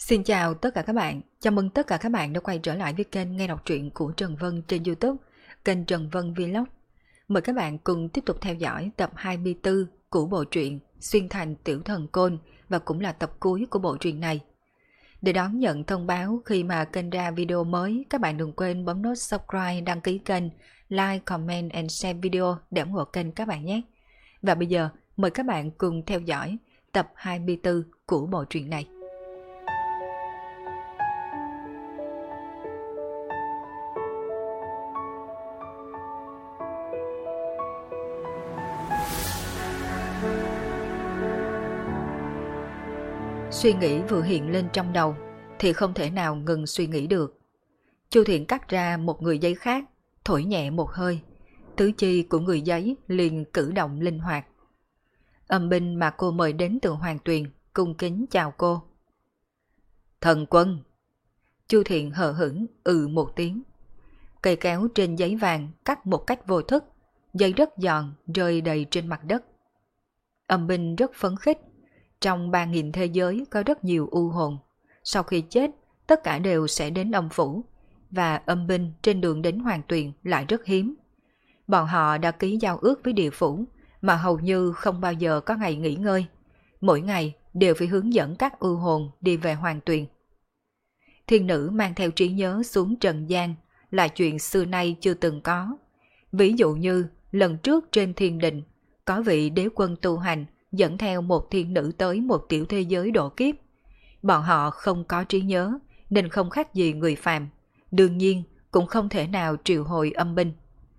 Xin chào tất cả các bạn, chào mừng tất cả các bạn đã quay trở lại với kênh nghe đọc truyện của Trần Vân trên YouTube, kênh Trần Vân Vlog. Mời các bạn cùng tiếp tục theo dõi tập 24 của bộ truyện Xuyên Thành Tiểu Thần Côn và cũng là tập cuối của bộ truyện này. Để đón nhận thông báo khi mà kênh ra video mới, các bạn đừng quên bấm nút subscribe, đăng ký kênh, like, comment and share video để ủng hộ kênh các bạn nhé. Và bây giờ, mời các bạn cùng theo dõi tập 24 của bộ truyện này. Suy nghĩ vừa hiện lên trong đầu thì không thể nào ngừng suy nghĩ được. Chu Thiện cắt ra một người giấy khác, thổi nhẹ một hơi, tứ chi của người giấy liền cử động linh hoạt. Âm binh mà cô mời đến từ Hoàng Tuyền cung kính chào cô. Thần quân. Chu Thiện hờ hững một tiếng. Cây kéo trên giấy vàng cắt một cách vô thức, giấy rất giòn rơi đầy trên mặt đất. Âm binh rất phấn khích. Trong 3.000 thế giới có rất nhiều u hồn. Sau khi chết, tất cả đều sẽ đến âm phủ, và âm binh trên đường đến Hoàng Tuyền lại rất hiếm. Bọn họ đã ký giao ước với địa phủ, mà hầu như không bao giờ có ngày nghỉ ngơi. Mỗi ngày đều phải hướng dẫn các u hồn đi về Hoàng Tuyền. Thiên nữ mang theo trí nhớ xuống trần gian là chuyện xưa nay chưa từng có. Ví dụ như lần trước trên thiên đình, có vị đế quân tu hành dẫn theo một thiên nữ tới một tiểu thế giới độ kiếp. Bọn họ không có trí nhớ nên không khác gì người phàm, đương nhiên cũng không thể nào triệu hồi âm binh.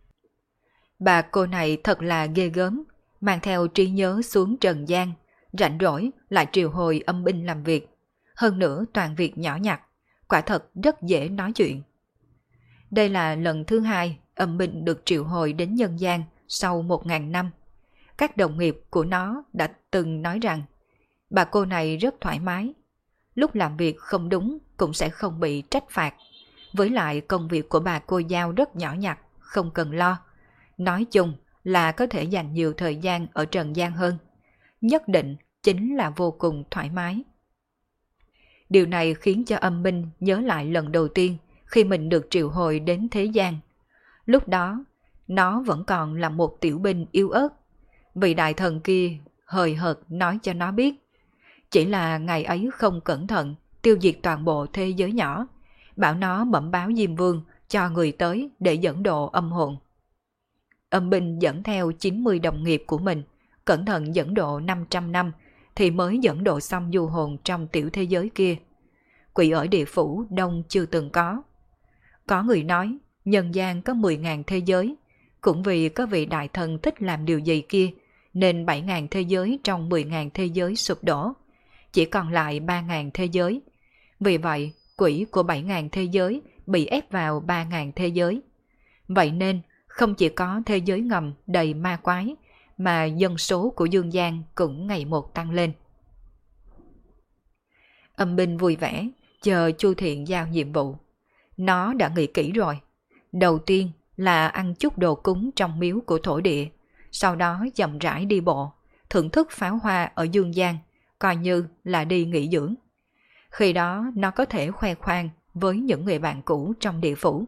Bà cô này thật là ghê gớm, mang theo trí nhớ xuống trần gian, rảnh rỗi lại triệu hồi âm binh làm việc. Hơn nữa toàn việc nhỏ nhặt, quả thật rất dễ nói chuyện. Đây là lần thứ hai âm binh được triệu hồi đến nhân gian sau 1.000 năm. Các đồng nghiệp của nó đã từng nói rằng bà cô này rất thoải mái. Lúc làm việc không đúng cũng sẽ không bị trách phạt. Với lại công việc của bà cô giao rất nhỏ nhặt, không cần lo. Nói chung là có thể dành nhiều thời gian ở trần gian hơn. Nhất định chính là vô cùng thoải mái. Điều này khiến cho âm binh nhớ lại lần đầu tiên khi mình được triệu hồi đến thế gian. Lúc đó, nó vẫn còn là một tiểu binh yếu ớt. Vị đại thần kia hời hợt nói cho nó biết. Chỉ là ngày ấy không cẩn thận tiêu diệt toàn bộ thế giới nhỏ, bảo nó bẩm báo Diêm Vương cho người tới để dẫn độ âm hồn. Âm binh dẫn theo 90 đồng nghiệp của mình, cẩn thận dẫn độ 500 năm thì mới dẫn độ xong du hồn trong tiểu thế giới kia. Quỷ ở địa phủ đông chưa từng có. Có người nói nhân gian có 10.000 thế giới, cũng vì có vị đại thần thích làm điều gì kia nên 7.000 thế giới trong 10.000 thế giới sụp đổ, chỉ còn lại 3.000 thế giới. Vì vậy, quỷ của 7.000 thế giới bị ép vào 3.000 thế giới. Vậy nên, không chỉ có thế giới ngầm đầy ma quái, mà dân số của dương gian cũng ngày một tăng lên. Âm binh vui vẻ, chờ Chu Thiện giao nhiệm vụ. Nó đã nghĩ kỹ rồi. Đầu tiên là ăn chút đồ cúng trong miếu của thổ địa, sau đó chậm rãi đi bộ, thưởng thức pháo hoa ở dương gian, coi như là đi nghỉ dưỡng. Khi đó nó có thể khoe khoang với những người bạn cũ trong địa phủ.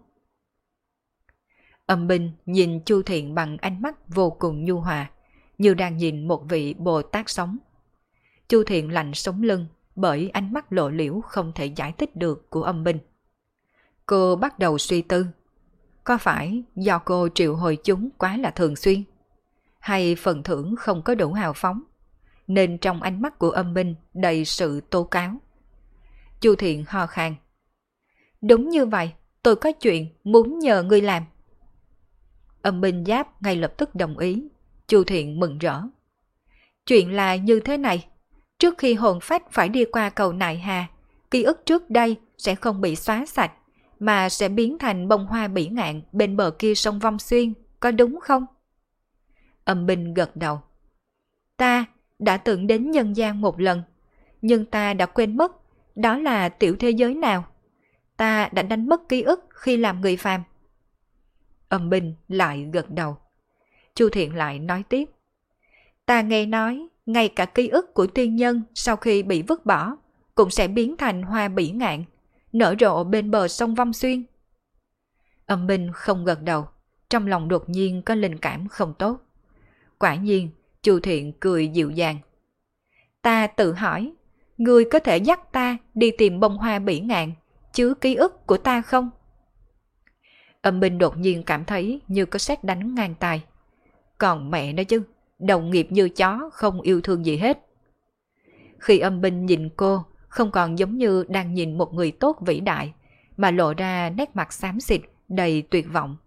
Âm binh nhìn Chu Thiện bằng ánh mắt vô cùng nhu hòa, như đang nhìn một vị Bồ Tát sống. Chu Thiện lạnh sống lưng bởi ánh mắt lộ liễu không thể giải thích được của âm binh. Cô bắt đầu suy tư. Có phải do cô triệu hồi chúng quá là thường xuyên? Hay phần thưởng không có đủ hào phóng, nên trong ánh mắt của âm binh đầy sự tố cáo? Chu Thiện ho khan. Đúng như vậy, tôi có chuyện muốn nhờ ngươi làm. Âm binh giáp ngay lập tức đồng ý. Chu Thiện mừng rỡ. Chuyện là như thế này. Trước khi hồn phách phải đi qua cầu Nại Hà, ký ức trước đây sẽ không bị xóa sạch, mà sẽ biến thành bông hoa bỉ ngạn bên bờ kia sông Vong Xuyên, có đúng không? Âm binh gật đầu. Ta đã từng đến nhân gian một lần, nhưng ta đã quên mất đó là tiểu thế giới nào. Ta đã đánh mất ký ức khi làm người phàm. Âm binh lại gật đầu. Chu Thiện lại nói tiếp. Ta nghe nói, ngay cả ký ức của tiên nhân sau khi bị vứt bỏ cũng sẽ biến thành hoa bỉ ngạn, nở rộ bên bờ sông Vong Xuyên. Âm binh không gật đầu, trong lòng đột nhiên có linh cảm không tốt. Quả nhiên, Chu Thiện cười dịu dàng. Ta tự hỏi, ngươi có thể dắt ta đi tìm bông hoa bỉ ngạn, chứa ký ức của ta không? Âm binh đột nhiên cảm thấy như có sét đánh ngang tai. Còn mẹ nó chứ, đồng nghiệp như chó không yêu thương gì hết. Khi âm binh nhìn cô, không còn giống như đang nhìn một người tốt vĩ đại, mà lộ ra nét mặt xám xịt, đầy tuyệt vọng.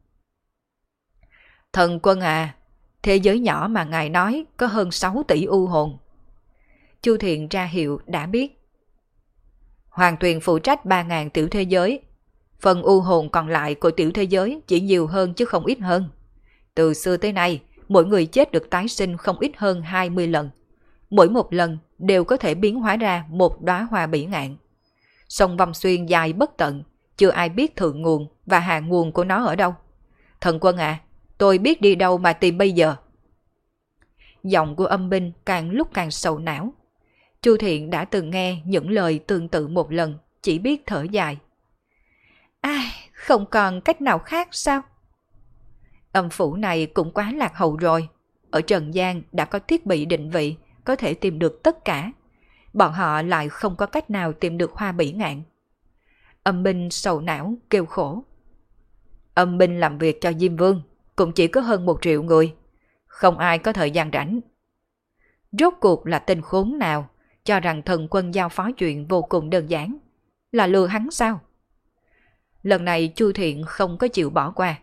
Thần quân à, thế giới nhỏ mà ngài nói có hơn 6 tỷ u hồn. Chu Thiện ra hiệu đã biết. Hoàng Tuyền phụ trách 3.000 tiểu thế giới. Phần u hồn còn lại của tiểu thế giới chỉ nhiều hơn chứ không ít hơn. Từ xưa tới nay, mỗi người chết được tái sinh không ít hơn 20 lần. Mỗi một lần đều có thể biến hóa ra một đóa hoa bỉ ngạn. Sông Vong Xuyên dài bất tận, chưa ai biết thượng nguồn và hạ nguồn của nó ở đâu. Thần quân à, tôi biết đi đâu mà tìm bây giờ. Giọng của âm binh càng lúc càng sầu não. Chu Thiện đã từng nghe những lời tương tự một lần, chỉ biết thở dài. Ai, không còn cách nào khác sao? Âm phủ này cũng quá lạc hậu rồi. Ở Trần gian đã có thiết bị định vị, có thể tìm được tất cả. Bọn họ lại không có cách nào tìm được hoa bỉ ngạn. Âm binh sầu não kêu khổ. Âm binh làm việc cho Diêm Vương cũng chỉ có hơn 1 triệu người. Không ai có thời gian rảnh. Rốt cuộc là tên khốn nào cho rằng thần quân giao phó chuyện vô cùng đơn giản. Là lừa hắn sao? Lần này Chu Thiện không có chịu bỏ qua.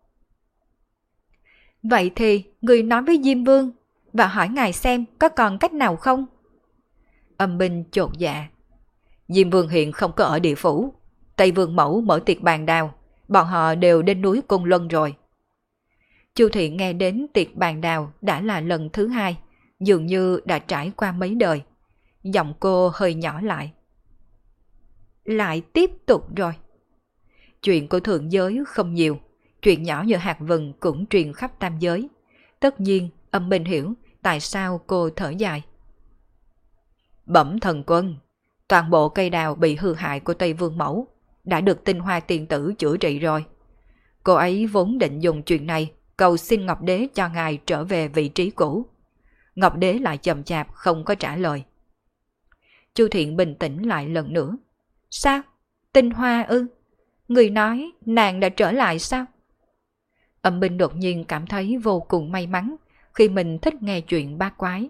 Vậy thì người nói với Diêm Vương và hỏi ngài xem có còn cách nào không? Âm binh chột dạ. Diêm Vương hiện không có ở địa phủ. Tây Vương Mẫu mở tiệc bàn đào, bọn họ đều đến núi Côn Luân rồi. Chu Thiện nghe đến tiệc bàn đào đã là lần thứ 2, dường như đã trải qua mấy đời. Giọng cô hơi nhỏ lại. Lại tiếp tục rồi. Chuyện của thượng giới không nhiều, chuyện nhỏ như hạt vừng cũng truyền khắp tam giới. Tất nhiên, âm binh hiểu tại sao cô thở dài. Bẩm thần quân, toàn bộ cây đào bị hư hại của Tây Vương Mẫu đã được tinh hoa tiền tử chữa trị rồi. Cô ấy vốn định dùng chuyện này cầu xin Ngọc Đế cho ngài trở về vị trí cũ. Ngọc Đế lại chậm chạp không có trả lời. Chu Thiện bình tĩnh lại lần nữa. Sao? Tinh hoa ư? Người nói nàng đã trở lại sao? Âm binh đột nhiên cảm thấy vô cùng may mắn khi mình thích nghe chuyện bát quái.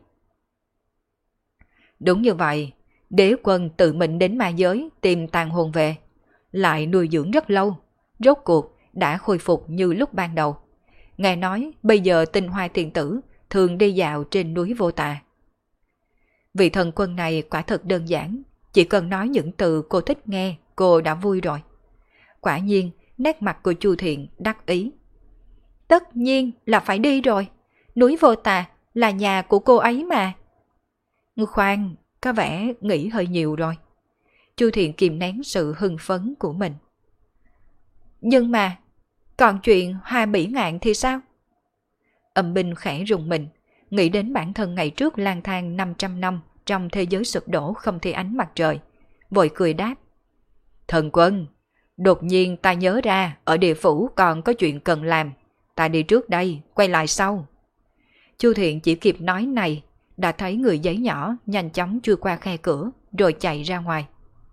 Đúng như vậy, đế quân tự mình đến ma giới tìm tàn hồn về, lại nuôi dưỡng rất lâu, rốt cuộc đã khôi phục như lúc ban đầu. Ngài nói bây giờ tinh hoa tiền tử thường đi dạo trên núi Vô Tà. Vị thần quân này quả thật đơn giản, chỉ cần nói những từ cô thích nghe, cô đã vui rồi. Quả nhiên, nét mặt của Chu Thiện đắc ý. Tất nhiên là phải đi rồi, núi Vô Tà là nhà của cô ấy mà. Khoan, có vẻ nghĩ hơi nhiều rồi. Chu Thiện kìm nén sự hưng phấn của mình. Nhưng mà, còn chuyện hoa bỉ ngạn thì sao? Âm binh khẽ rùng mình, nghĩ đến bản thân ngày trước lang thang 500 năm trong thế giới sụp đổ không thấy ánh mặt trời. Vội cười đáp. Thần quân, đột nhiên ta nhớ ra ở địa phủ còn có chuyện cần làm. Ta đi trước đây, quay lại sau. Chu Thiện chỉ kịp nói này, đã thấy người giấy nhỏ nhanh chóng chui qua khe cửa rồi chạy ra ngoài.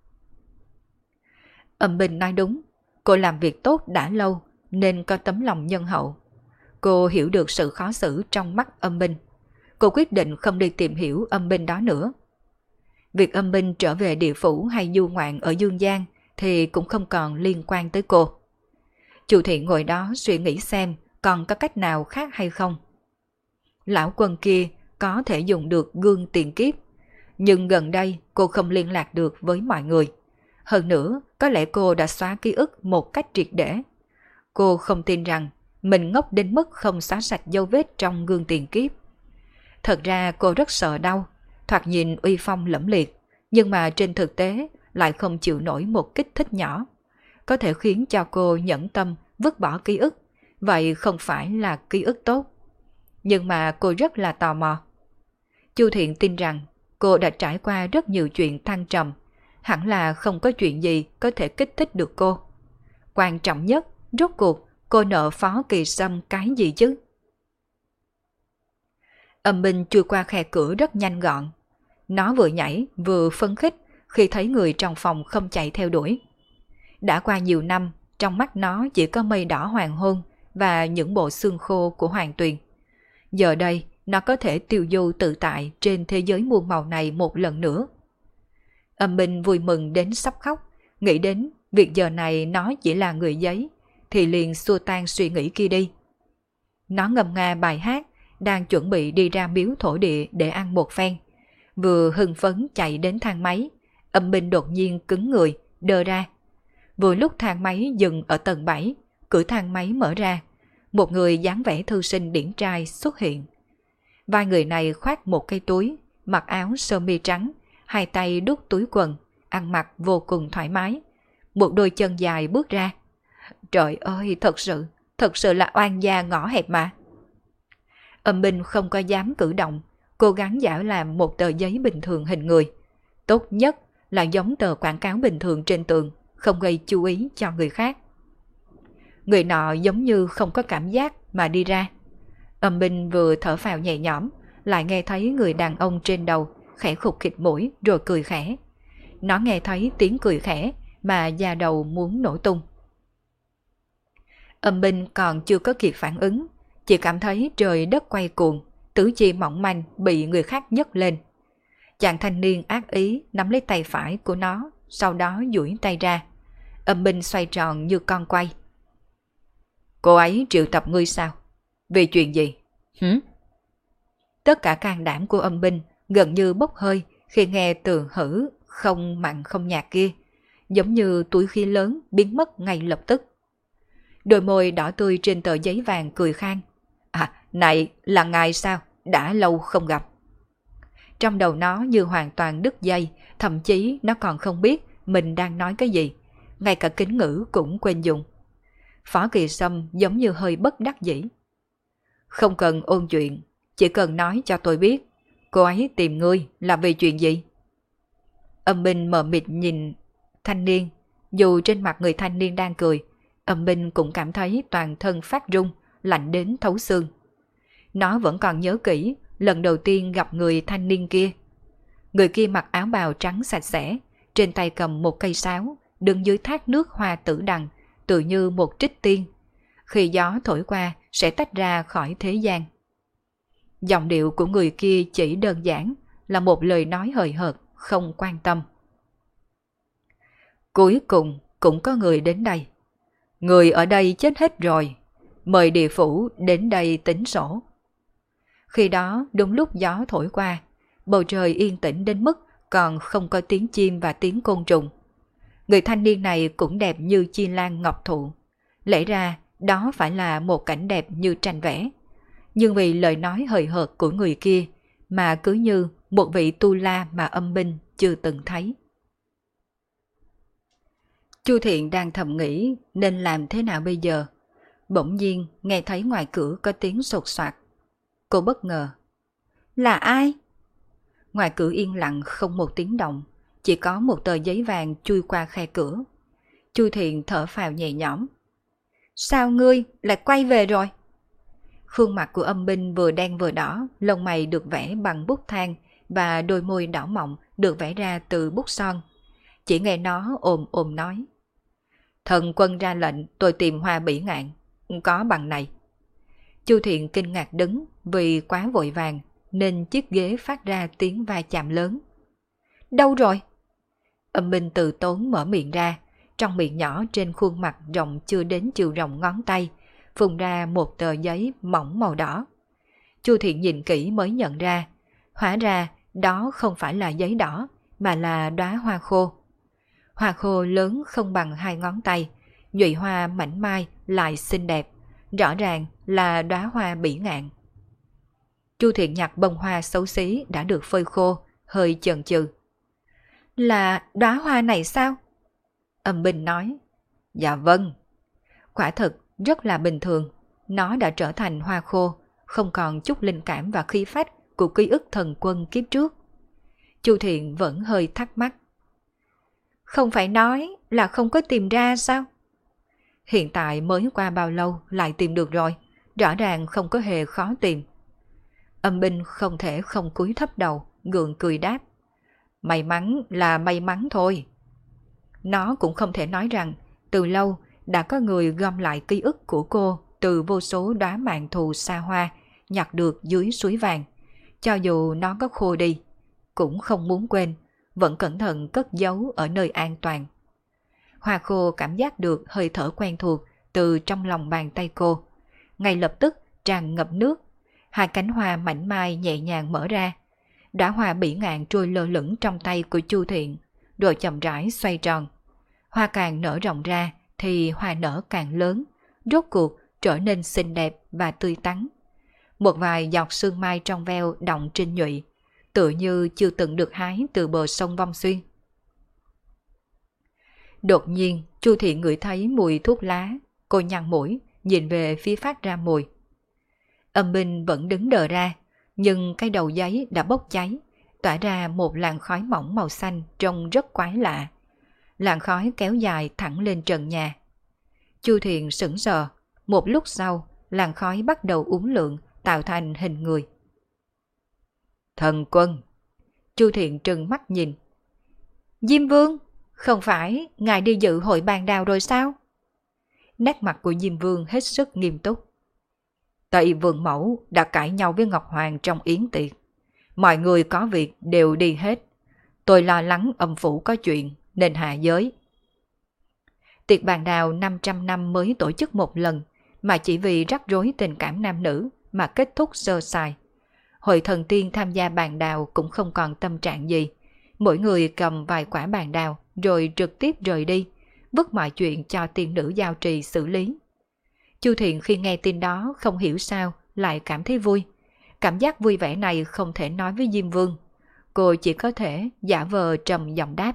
Âm binh nói đúng, cô làm việc tốt đã lâu nên có tấm lòng nhân hậu. Cô hiểu được sự khó xử trong mắt âm binh. Cô quyết định không đi tìm hiểu âm binh đó nữa. Việc âm binh trở về địa phủ hay du ngoạn ở Dương Gian thì cũng không còn liên quan tới cô. Chu Thiện ngồi đó suy nghĩ xem còn có cách nào khác hay không. Lão quân kia có thể dùng được gương tiền kiếp, nhưng gần đây cô không liên lạc được với mọi người. Hơn nữa, có lẽ cô đã xóa ký ức một cách triệt để. Cô không tin rằng mình ngốc đến mức không xóa sạch dấu vết trong gương tiền kiếp. Thật ra cô rất sợ đau, thoạt nhìn uy phong lẫm liệt, nhưng mà trên thực tế lại không chịu nổi một kích thích nhỏ. Có thể khiến cho cô nhẫn tâm vứt bỏ ký ức, vậy không phải là ký ức tốt. Nhưng mà cô rất là tò mò. Chu Thiện tin rằng cô đã trải qua rất nhiều chuyện thăng trầm, hẳn là không có chuyện gì có thể kích thích được cô. Quan trọng nhất, rốt cuộc cô nợ Phó Kỳ Sâm cái gì chứ? Âm binh chui qua khe cửa rất nhanh gọn. Nó vừa nhảy vừa phấn khích khi thấy người trong phòng không chạy theo đuổi. Đã qua nhiều năm, trong mắt nó chỉ có mây đỏ hoàng hôn và những bộ xương khô của Hoàng Tuyền. Giờ đây, nó có thể tiêu du tự tại trên thế giới muôn màu này một lần nữa. Âm binh vui mừng đến sắp khóc, nghĩ đến việc giờ này nó chỉ là người giấy, thì liền xua tan suy nghĩ kia đi. Nó ngâm nga bài hát, đang chuẩn bị đi ra miếu thổ địa để ăn một phen. Vừa hưng phấn chạy đến thang máy, âm binh đột nhiên cứng người, đơ ra. Vừa lúc thang máy dừng ở tầng 7, cửa thang máy mở ra, một người dáng vẻ thư sinh điển trai xuất hiện. Vai người này khoác một cây túi, mặc áo sơ mi trắng, hai tay đút túi quần, ăn mặc vô cùng thoải mái. Một đôi chân dài bước ra. Trời ơi, thật sự là oan gia ngõ hẹp mà. Âm binh không có dám cử động, cố gắng giả làm một tờ giấy bình thường hình người. Tốt nhất là giống tờ quảng cáo bình thường trên tường, không gây chú ý cho người khác. Người nọ giống như không có cảm giác mà đi ra. Âm binh vừa thở phào nhẹ nhõm, lại nghe thấy người đàn ông trên đầu khẽ khục khịt mũi rồi cười khẽ. Nó nghe thấy tiếng cười khẽ mà da đầu muốn nổ tung. Âm binh còn chưa có kịp phản ứng, chỉ cảm thấy trời đất quay cuồng, tứ chi mỏng manh bị người khác nhấc lên. Chàng thanh niên ác ý nắm lấy tay phải của nó, sau đó duỗi tay ra. Âm binh xoay tròn như con quay. Cô ấy triệu tập ngươi sao? Vì chuyện gì? Tất cả can đảm của âm binh gần như bốc hơi khi nghe từ hử không mặn không nhạt kia, giống như túi khí lớn biến mất ngay lập tức. Đôi môi đỏ tươi trên tờ giấy vàng cười khang. À, này là ngài sao? Đã lâu không gặp. Trong đầu nó như hoàn toàn đứt dây, thậm chí nó còn không biết mình đang nói cái gì, ngay cả kính ngữ cũng quên dùng. Phó Kỳ Sâm giống như hơi bất đắc dĩ. Không cần ôn chuyện, chỉ cần nói cho tôi biết, cô ấy tìm ngươi là vì chuyện gì? Âm binh mờ mịt nhìn thanh niên, dù trên mặt người thanh niên đang cười, âm binh cũng cảm thấy toàn thân phát run, lạnh đến thấu xương. Nó vẫn còn nhớ kỹ lần đầu tiên gặp người thanh niên kia. Người kia mặc áo bào trắng sạch sẽ, trên tay cầm một cây sáo, đứng dưới thác nước hoa tử đằng, tự như một trích tiên. Khi gió thổi qua sẽ tách ra khỏi thế gian. Giọng điệu của người kia chỉ đơn giản là một lời nói hời hợt, không quan tâm. Cuối cùng cũng có người đến đây. Người ở đây chết hết rồi, mời địa phủ đến đây tính sổ. Khi đó đúng lúc gió thổi qua, bầu trời yên tĩnh đến mức còn không có tiếng chim và tiếng côn trùng. Người thanh niên này cũng đẹp như chi lan ngọc thụ. Lẽ ra đó phải là một cảnh đẹp như tranh vẽ. Nhưng vì lời nói hời hợt của người kia mà cứ như một vị tu la mà âm binh chưa từng thấy. Chu Thiện đang thầm nghĩ nên làm thế nào bây giờ. Bỗng nhiên nghe thấy ngoài cửa có tiếng sột soạt. Cô bất ngờ. Là ai? Ngoài cửa yên lặng không một tiếng động, chỉ có một tờ giấy vàng chui qua khe cửa. Chu Thiện thở phào nhẹ nhõm. Sao ngươi lại quay về rồi? Khuôn mặt của âm binh vừa đen vừa đỏ, lông mày được vẽ bằng bút than và đôi môi đỏ mọng được vẽ ra từ bút son. Chỉ nghe nó ồm ồm nói. Thần quân ra lệnh tôi tìm hoa bỉ ngạn, có bằng này. Chu Thiện kinh ngạc đứng vì quá vội vàng nên chiếc ghế phát ra tiếng va chạm lớn. Đâu rồi? Âm binh từ tốn mở miệng ra, trong miệng nhỏ trên khuôn mặt rộng chưa đến chiều rộng ngón tay, phun ra một tờ giấy mỏng màu đỏ. Chu Thiện nhìn kỹ mới nhận ra, hóa ra đó không phải là giấy đỏ mà là đóa hoa khô. Hoa khô lớn không bằng hai ngón tay, nhụy hoa mảnh mai lại xinh đẹp, rõ ràng là đóa hoa bỉ ngạn. Chu Thiện nhặt bông hoa xấu xí đã được phơi khô, hơi chần chừ. Là đóa hoa này sao? Âm binh nói. Dạ vâng. Quả thực rất là bình thường, nó đã trở thành hoa khô, không còn chút linh cảm và khí phách của ký ức thần quân kiếp trước. Chu Thiện vẫn hơi thắc mắc. Không phải nói là không có tìm ra sao? Hiện tại mới qua bao lâu lại tìm được rồi, rõ ràng không có hề khó tìm. Âm binh không thể không cúi thấp đầu, gượng cười đáp. May mắn là may mắn thôi. Nó cũng không thể nói rằng từ lâu đã có người gom lại ký ức của cô từ vô số đóa mạn thù xa hoa nhặt được dưới suối vàng. Cho dù nó có khô đi, cũng không muốn quên, vẫn cẩn thận cất giấu ở nơi an toàn. Hoa khô cảm giác được hơi thở quen thuộc từ trong lòng bàn tay cô. Ngay lập tức tràn ngập nước, hai cánh hoa mảnh mai nhẹ nhàng mở ra. Đóa hoa bỉ ngạn trôi lơ lửng trong tay của Chu Thiện, rồi chậm rãi xoay tròn. Hoa càng nở rộng ra thì hoa nở càng lớn, rốt cuộc trở nên xinh đẹp và tươi tắn. Một vài giọt sương mai trong veo đọng trên nhụy, tựa như chưa từng được hái từ bờ sông Vong Xuyên. Đột nhiên, Chu Thiện ngửi thấy mùi thuốc lá, cô nhăn mũi, nhìn về phía phát ra mùi. Âm binh vẫn đứng đờ ra, nhưng cái đầu giấy đã bốc cháy, tỏa ra một làn khói mỏng màu xanh trông rất quái lạ. Làn khói kéo dài thẳng lên trần nhà. Chu Thiện sững sờ, một lúc sau, làn khói bắt đầu uốn lượn, tạo thành hình người. Thần Quân! Chu Thiện trừng mắt nhìn. Diêm Vương! Không phải ngài đi dự hội bàn đào rồi sao? Nét mặt của Diêm Vương hết sức nghiêm túc. Tây Vương Mẫu đã cãi nhau với Ngọc Hoàng trong yến tiệc. Mọi người có việc đều đi hết. Tôi lo lắng âm phủ có chuyện nên hạ giới. Tiệc bàn đào 500 năm mới tổ chức một lần, mà chỉ vì rắc rối tình cảm nam nữ mà kết thúc sơ sài. Hội thần tiên tham gia bàn đào cũng không còn tâm trạng gì. Mỗi người cầm vài quả bàn đào rồi trực tiếp rời đi, vứt mọi chuyện cho tiên nữ giao trì xử lý. Chu Thiện khi nghe tin đó không hiểu sao lại cảm thấy vui. Cảm giác vui vẻ này không thể nói với Diêm Vương. Cô chỉ có thể giả vờ trầm giọng đáp.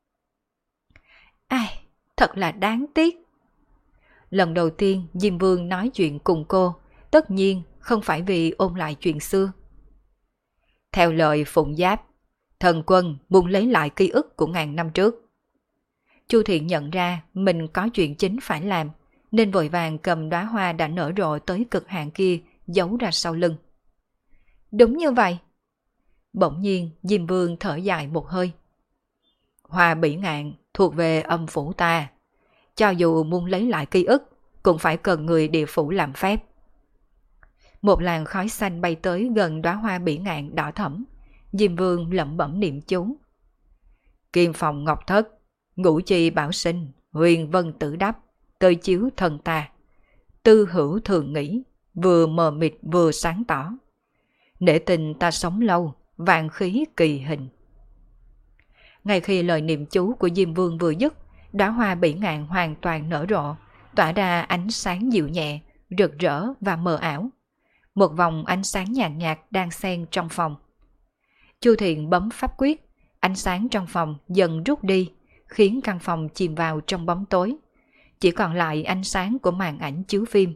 Ai, thật là đáng tiếc. Lần đầu tiên Diêm Vương nói chuyện cùng cô, tất nhiên không phải vì ôn lại chuyện xưa. Theo lời Phụng Giáp, Thần Quân muốn lấy lại ký ức của ngàn năm trước. Chu Thiện nhận ra mình có chuyện chính phải làm, nên vội vàng cầm đóa hoa đã nở rộ tới cực hạn kia giấu ra sau lưng. Đúng như vậy. Bỗng nhiên Diêm Vương thở dài một hơi. Hoa bỉ ngạn thuộc về âm phủ ta. Cho dù muốn lấy lại ký ức, cũng phải cần người địa phủ làm phép. Một làn khói xanh bay tới gần đóa hoa bỉ ngạn đỏ thẫm. Diêm Vương lẩm bẩm niệm chú. Kim phòng ngọc thất, ngũ chi bảo sinh, huyền vân tử đắp, tơi chiếu thần ta. Tư hữu thường nghĩ, vừa mờ mịt vừa sáng tỏ. Nể tình ta sống lâu, vạn khí kỳ hình. Ngay khi lời niệm chú của Diêm Vương vừa dứt, đóa hoa bỉ ngạn hoàn toàn nở rộ, tỏa ra ánh sáng dịu nhẹ, rực rỡ và mờ ảo. Một vòng ánh sáng nhàn nhạt đang xen trong phòng. Chu Thiện bấm pháp quyết, ánh sáng trong phòng dần rút đi, khiến căn phòng chìm vào trong bóng tối. Chỉ còn lại ánh sáng của màn ảnh chiếu phim.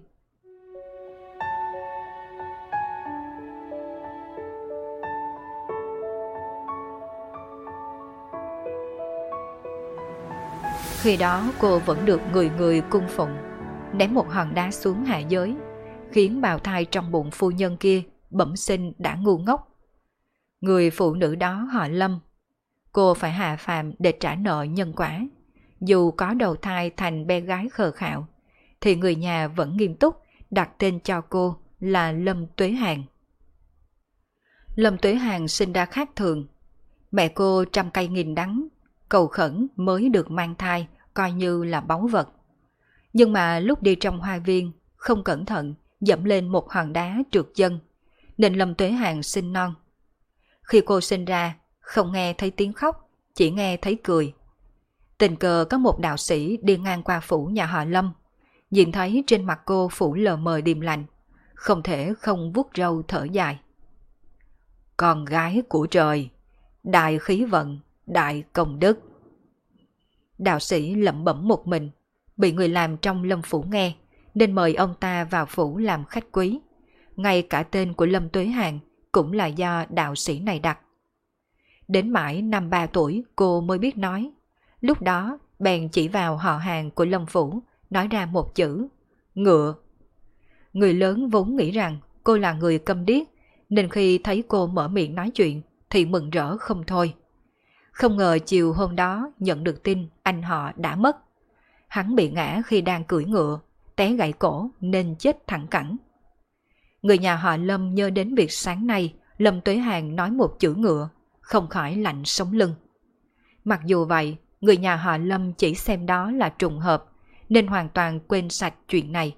Khi đó cô vẫn được người người cung phụng, ném một hòn đá xuống hạ giới, khiến bào thai trong bụng phu nhân kia bẩm sinh đã ngu ngốc. Người phụ nữ đó họ Lâm. Cô phải hạ phàm để trả nợ nhân quả. Dù có đầu thai thành bé gái khờ khạo, thì người nhà vẫn nghiêm túc đặt tên cho cô là Lâm Tuế Hàng. Lâm Tuế Hàng sinh ra khác thường. Mẹ cô trăm cây nghìn đắng, cầu khẩn mới được mang thai, coi như là báu vật. Nhưng mà lúc đi trong hoa viên, không cẩn thận dẫm lên một hòn đá trượt chân, nên Lâm Tuế Hàng sinh non. Khi cô sinh ra, không nghe thấy tiếng khóc, chỉ nghe thấy cười. Tình cờ có một đạo sĩ đi ngang qua phủ nhà họ Lâm, nhìn thấy trên mặt cô phủ lờ mờ điềm lành, không thể không vuốt râu thở dài. Con gái của trời, đại khí vận, đại công đức. Đạo sĩ lẩm bẩm một mình, bị người làm trong Lâm phủ nghe, nên mời ông ta vào phủ làm khách quý. Ngay cả tên của Lâm Tuế Hàng cũng là do đạo sĩ này đặt. Đến mãi năm 3 tuổi cô mới biết nói. Lúc đó bèn chỉ vào họ hàng của Lâm Phủ, nói ra một chữ, ngựa. Người lớn vốn nghĩ rằng cô là người câm điếc, nên khi thấy cô mở miệng nói chuyện thì mừng rỡ không thôi. Không ngờ chiều hôm đó nhận được tin anh họ đã mất. Hắn bị ngã khi đang cưỡi ngựa, té gãy cổ nên chết thẳng cẳng. Người nhà họ Lâm nhớ đến việc sáng nay Lâm Tuế Hàng nói một chữ ngựa, không khỏi lạnh sống lưng. Mặc dù vậy, người nhà họ Lâm chỉ xem đó là trùng hợp, nên hoàn toàn quên sạch chuyện này.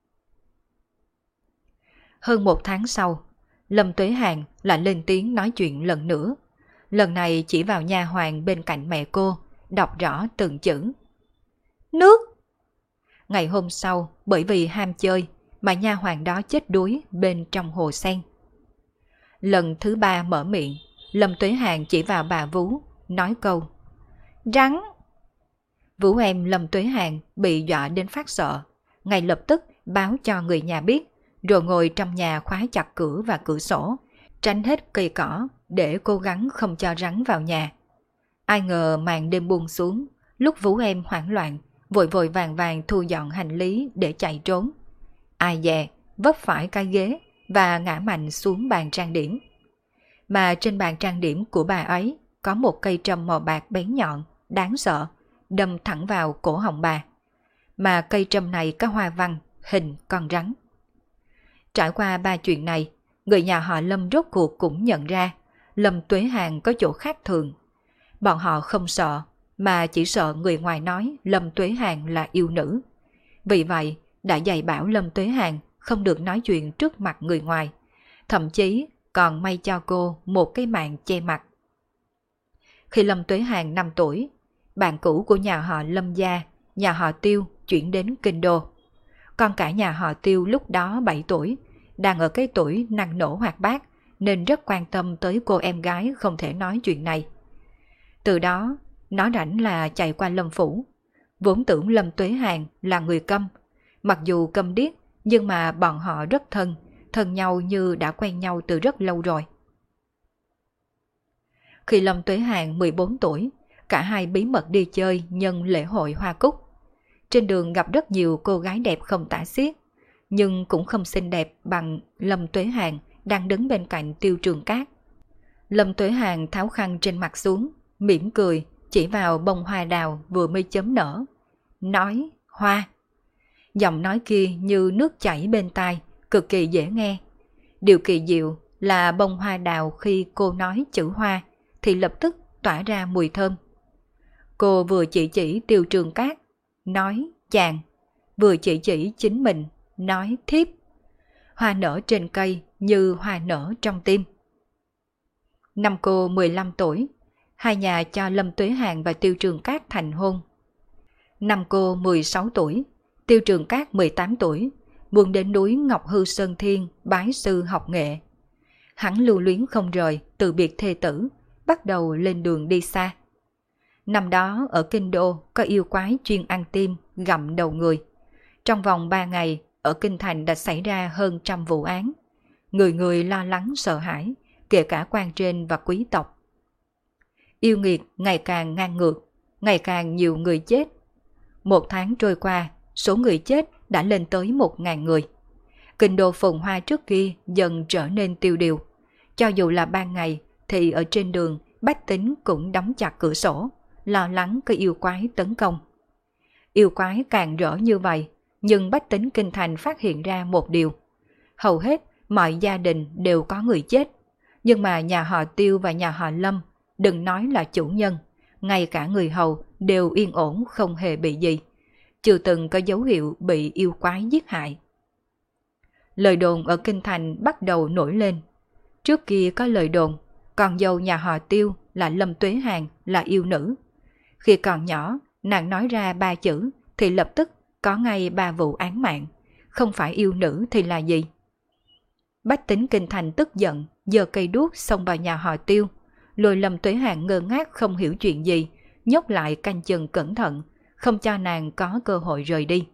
Hơn 1 tháng sau, Lâm Tuế Hàng lại lên tiếng nói chuyện lần nữa. Lần này chỉ vào nha hoàn bên cạnh mẹ cô, đọc rõ từng chữ. Nước! Ngày hôm sau, bởi vì ham chơi, mà nha hoàn đó chết đuối bên trong hồ sen. Lần thứ 3 mở miệng, Lâm Tuế Hàng chỉ vào bà Vú, nói câu, rắn! Vũ em Lâm Tuế Hàng bị dọa đến phát sợ, ngay lập tức báo cho người nhà biết, rồi ngồi trong nhà khóa chặt cửa và cửa sổ, tránh hết cây cỏ để cố gắng không cho rắn vào nhà. Ai ngờ màn đêm buông xuống, lúc Vũ em hoảng loạn, vội vội vàng vàng thu dọn hành lý để chạy trốn. Ai dè, vấp phải cái ghế và ngã mạnh xuống bàn trang điểm. Mà trên bàn trang điểm của bà ấy có một cây trâm màu bạc bén nhọn, đáng sợ, đâm thẳng vào cổ họng bà. Mà cây trâm này có hoa văn, hình con rắn. Trải qua 3 chuyện này, người nhà họ Lâm rốt cuộc cũng nhận ra Lâm Tuế Hàng có chỗ khác thường. Bọn họ không sợ, mà chỉ sợ người ngoài nói Lâm Tuế Hàng là yêu nữ. Vì vậy, đã dạy bảo Lâm Tuế Hàng không được nói chuyện trước mặt người ngoài, thậm chí còn may cho cô một cái màn che mặt. Khi Lâm Tuế Hàng 5 tuổi, bạn cũ của nhà họ Lâm gia, nhà họ Tiêu chuyển đến Kinh Đô. Con cả nhà họ Tiêu lúc đó 7 tuổi, đang ở cái tuổi năng nổ hoạt bát, nên rất quan tâm tới cô em gái không thể nói chuyện này. Từ đó, nó rảnh là chạy qua Lâm Phủ. Vốn tưởng Lâm Tuế Hàng là người câm. Mặc dù câm điếc, nhưng mà bọn họ rất thân nhau như đã quen nhau từ rất lâu rồi. Khi Lâm Tuế Hàng 14 tuổi, cả hai bí mật đi chơi nhân lễ hội Hoa Cúc. Trên đường gặp rất nhiều cô gái đẹp không tả xiết, nhưng cũng không xinh đẹp bằng Lâm Tuế Hàng đang đứng bên cạnh Tiêu Trường Cát. Lâm Tuế Hàng tháo khăn trên mặt xuống, mỉm cười, chỉ vào bông hoa đào vừa mới chớm nở. Nói, hoa. Giọng nói kia như nước chảy bên tai, cực kỳ dễ nghe. Điều kỳ diệu là bông hoa đào khi cô nói chữ hoa thì lập tức tỏa ra mùi thơm. Cô vừa chỉ Tiêu Trường Cát, nói chàng, vừa chỉ chính mình, nói thiếp. Hoa nở trên cây như hoa nở trong tim. Năm cô 15 tuổi, hai nhà cho Lâm Tuế Hàng và Tiêu Trường Cát thành hôn. Năm cô 16 tuổi, Tiêu Trường Cát 18 tuổi, buông đến núi Ngọc Hư Sơn Thiên bái sư học nghệ. Hắn lưu luyến không rời, từ biệt thê tử, bắt đầu lên đường đi xa. Năm đó ở Kinh Đô có yêu quái chuyên ăn tim, gặm đầu người. Trong vòng 3 ngày, ở Kinh Thành đã xảy ra hơn 100 vụ án. Người người lo lắng sợ hãi, kể cả quan trên và quý tộc. Yêu nghiệt ngày càng ngang ngược, ngày càng nhiều người chết. 1 tháng trôi qua, số người chết đã lên tới 1.000 người. Kinh đô phồn hoa trước kia dần trở nên tiêu điều. Cho dù là ban ngày thì ở trên đường bách tính cũng đóng chặt cửa sổ, lo lắng có yêu quái tấn công. Yêu quái càng rỡ như vậy, nhưng bách tính kinh thành phát hiện ra một điều. Hầu hết mọi gia đình đều có người chết, nhưng mà nhà họ Tiêu và nhà họ Lâm, đừng nói là chủ nhân, ngay cả người hầu đều yên ổn không hề bị gì, chưa từng có dấu hiệu bị yêu quái giết hại. Lời đồn ở kinh thành bắt đầu nổi lên. Trước kia có lời đồn, con dâu nhà họ Tiêu là Lâm Tuế Hàng là yêu nữ. Khi còn nhỏ, nàng nói ra 3 chữ thì lập tức có ngay 3 vụ án mạng, không phải yêu nữ thì là gì? Bách tính kinh thành tức giận, giơ cây đuốc xông vào nhà họ Tiêu, lôi Lâm Tuế Hàng ngơ ngác không hiểu chuyện gì, nhốt lại canh chừng cẩn thận, không cho nàng có cơ hội rời đi.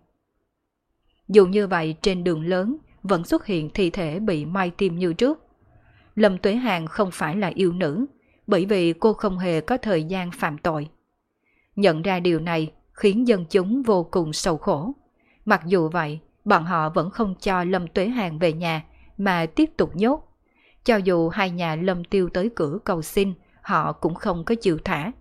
Dù như vậy trên đường lớn vẫn xuất hiện thi thể bị mai tim như trước. Lâm Tuế Hàng không phải là yêu nữ, bởi vì cô không hề có thời gian phạm tội. Nhận ra điều này khiến dân chúng vô cùng sầu khổ. Mặc dù vậy, bọn họ vẫn không cho Lâm Tuế Hàng về nhà mà tiếp tục nhốt. Cho dù hai nhà Lâm Tiêu tới cửa cầu xin, họ cũng không có chịu thả.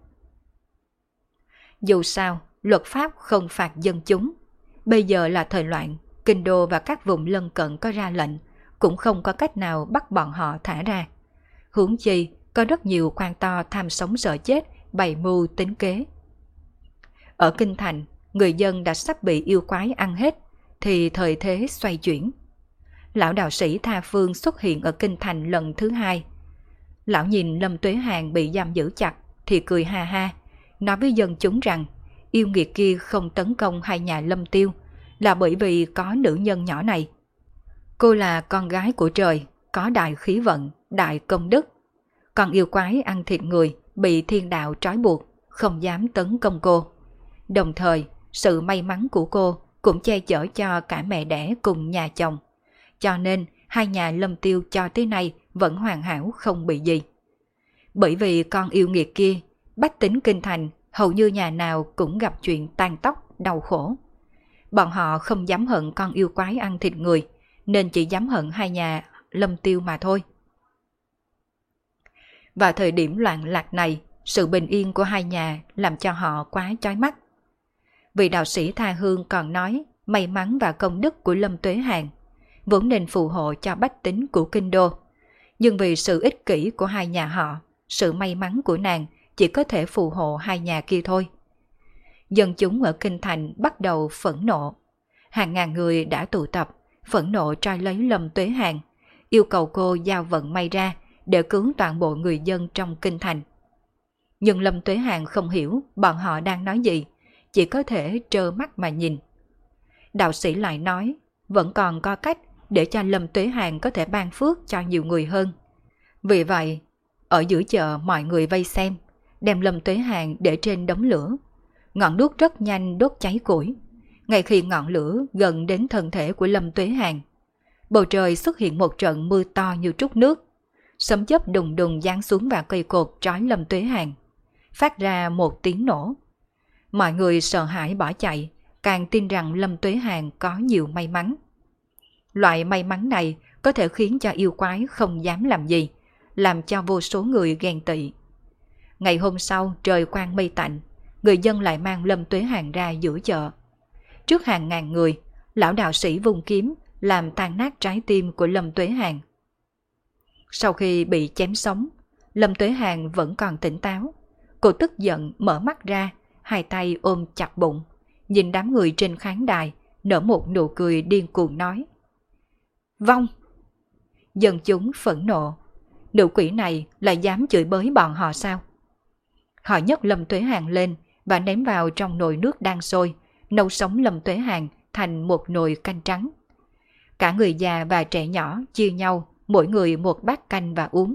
Dù sao, luật pháp không phạt dân chúng. Bây giờ là thời loạn, Kinh Đô và các vùng lân cận có ra lệnh, cũng không có cách nào bắt bọn họ thả ra. Huống chi, có rất nhiều quan to tham sống sợ chết, bày mưu tính kế. Ở Kinh Thành, người dân đã sắp bị yêu quái ăn hết, thì thời thế xoay chuyển. Lão đạo sĩ Tha Phương xuất hiện ở Kinh Thành lần thứ hai. Lão nhìn Lâm Tuế Hàng bị giam giữ chặt thì cười ha ha, nói với dân chúng rằng yêu nghiệt kia không tấn công hai nhà Lâm Tiêu là bởi vì có nữ nhân nhỏ này. Cô là con gái của trời, có đại khí vận, đại công đức. Còn yêu quái ăn thịt người bị thiên đạo trói buộc, không dám tấn công cô. Đồng thời, sự may mắn của cô cũng che chở cho cả mẹ đẻ cùng nhà chồng. Cho nên, hai nhà Lâm Tiêu cho tới nay vẫn hoàn hảo không bị gì. Bởi vì con yêu nghiệt kia, bách tính Kinh Thành hầu như nhà nào cũng gặp chuyện tan tóc, đau khổ. Bọn họ không dám hận con yêu quái ăn thịt người, nên chỉ dám hận hai nhà Lâm Tiêu mà thôi. Vào thời điểm loạn lạc này, sự bình yên của hai nhà làm cho họ quá chói mắt. Vị đạo sĩ Tha Hương còn nói may mắn và công đức của Lâm Tuế Hàng vốn nên phù hộ cho bách tính của Kinh Đô. Nhưng vì sự ích kỷ của hai nhà họ, sự may mắn của nàng chỉ có thể phù hộ hai nhà kia thôi. Dân chúng ở Kinh Thành bắt đầu phẫn nộ. Hàng ngàn người đã tụ tập, phẫn nộ trói lấy Lâm Tuế Hàng, yêu cầu cô giao vận may ra để cứu toàn bộ người dân trong Kinh Thành. Nhưng Lâm Tuế Hàng không hiểu bọn họ đang nói gì, chỉ có thể trơ mắt mà nhìn. Đạo sĩ lại nói, vẫn còn có cách để cho Lâm Tuế Hàng có thể ban phước cho nhiều người hơn. Vì vậy, ở giữa chợ mọi người vây xem, đem Lâm Tuế Hàng để trên đống lửa. Ngọn đuốc rất nhanh đốt cháy củi. Ngay khi ngọn lửa gần đến thân thể của Lâm Tuế Hàng, bầu trời xuất hiện một trận mưa to như trút nước. Sấm chớp đùng đùng giáng xuống vào cây cột trói Lâm Tuế Hàng, phát ra một tiếng nổ. Mọi người sợ hãi bỏ chạy, càng tin rằng Lâm Tuế Hàng có nhiều may mắn. Loại may mắn này có thể khiến cho yêu quái không dám làm gì, làm cho vô số người ghen tị. Ngày hôm sau trời quang mây tạnh, người dân lại mang Lâm Tuế Hàng ra giữa chợ. Trước hàng ngàn người, lão đạo sĩ vung kiếm làm tan nát trái tim của Lâm Tuế Hàng. Sau khi bị chém sống, Lâm Tuế Hàng vẫn còn tỉnh táo. Cô tức giận mở mắt ra, hai tay ôm chặt bụng, nhìn đám người trên khán đài, nở một nụ cười điên cuồng nói: Vong! Dân chúng phẫn nộ, nữ quỷ này lại dám chửi bới bọn họ sao? Họ nhấc Lâm Tuế Hàng lên và ném vào trong nồi nước đang sôi, nấu sống Lâm Tuế Hàng thành một nồi canh trắng. Cả người già và trẻ nhỏ chia nhau, mỗi người một bát canh và uống.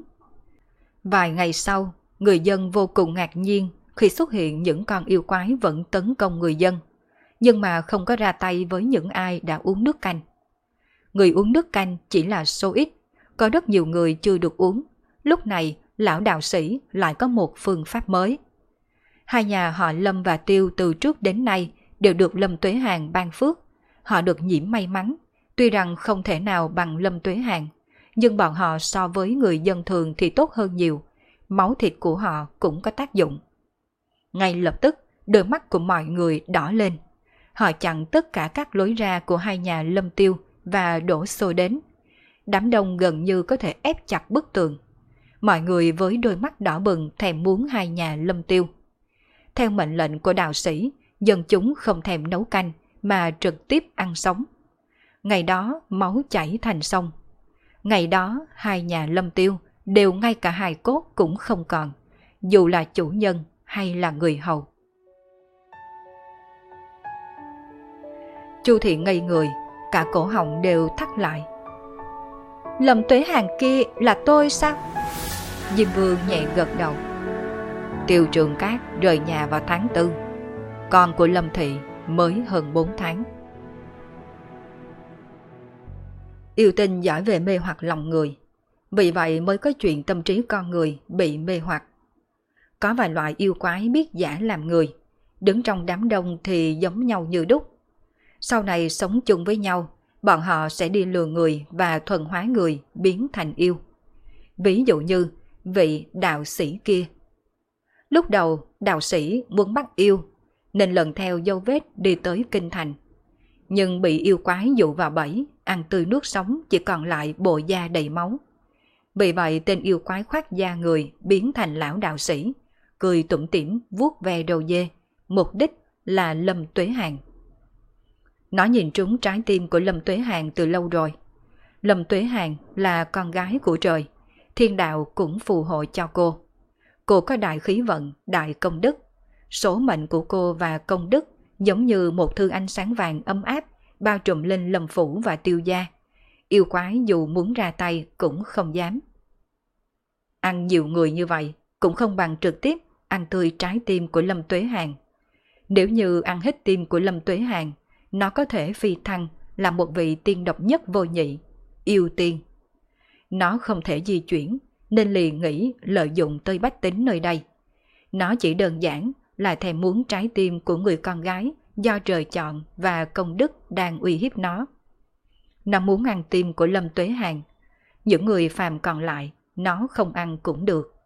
Vài ngày sau, người dân vô cùng ngạc nhiên khi xuất hiện những con yêu quái vẫn tấn công người dân, nhưng mà không có ra tay với những ai đã uống nước canh. Người uống nước canh chỉ là số ít, có rất nhiều người chưa được uống. Lúc này, lão đạo sĩ lại có một phương pháp mới. Hai nhà họ Lâm và Tiêu từ trước đến nay đều được Lâm Tuế Hàng ban phước. Họ được nhiễm may mắn, tuy rằng không thể nào bằng Lâm Tuế Hàng, nhưng bọn họ so với người dân thường thì tốt hơn nhiều. Máu thịt của họ cũng có tác dụng. Ngay lập tức, đôi mắt của mọi người đỏ lên. Họ chặn tất cả các lối ra của hai nhà Lâm Tiêu và đổ xô đến. Đám đông gần như có thể ép chặt bức tường. Mọi người với đôi mắt đỏ bừng thèm muốn hai nhà Lâm Tiêu. Theo mệnh lệnh của đạo sĩ, dân chúng không thèm nấu canh mà trực tiếp ăn sống. Ngày đó máu chảy thành sông. Ngày đó hai nhà Lâm Tiêu đều ngay cả hài cốt cũng không còn, dù là chủ nhân hay là người hầu. Chu Thị ngây người, cả cổ họng đều thắt lại. Lâm Tuế Hàng kia là tôi sao? Diêm Vương nhẹ gật đầu. Tiêu Trường Cát rời nhà vào tháng 4, con của Lâm Thị mới hơn 4 tháng. Yêu tinh giỏi về mê hoặc lòng người, vì vậy mới có chuyện tâm trí con người bị mê hoặc. Có vài loại yêu quái biết giả làm người, đứng trong đám đông thì giống nhau như đúc. Sau này sống chung với nhau, bọn họ sẽ đi lừa người và thuần hóa người biến thành yêu. Ví dụ như vị đạo sĩ kia. Lúc đầu đạo sĩ muốn bắt yêu nên lần theo dấu vết đi tới kinh thành. Nhưng bị yêu quái dụ vào bẫy, ăn tươi nuốt sống chỉ còn lại bộ da đầy máu. Vì vậy tên yêu quái khoác da người biến thành lão đạo sĩ, cười tủm tỉm vuốt ve đầu dê, mục đích là Lâm Tuế Hàn. Nó nhìn trúng trái tim của Lâm Tuế Hàn từ lâu rồi. Lâm Tuế Hàn là con gái của trời, thiên đạo cũng phù hộ cho cô. Cô có đại khí vận, đại công đức. Số mệnh của cô và công đức giống như một thư ánh sáng vàng ấm áp bao trùm lên Lâm Phủ và Tiêu gia. Yêu quái dù muốn ra tay cũng không dám. Ăn nhiều người như vậy cũng không bằng trực tiếp ăn tươi trái tim của Lâm Tuế Hàn. Nếu như ăn hết tim của Lâm Tuế Hàn, nó có thể phi thăng là một vị tiên độc nhất vô nhị, yêu tiên. Nó không thể di chuyển nên liền nghĩ lợi dụng tới bách tính nơi đây. Nó chỉ đơn giản là thèm muốn trái tim của người con gái do trời chọn và công đức đang uy hiếp nó. Nó muốn ăn tim của Lâm Tuế Hàn. Những người phàm còn lại nó không ăn cũng được.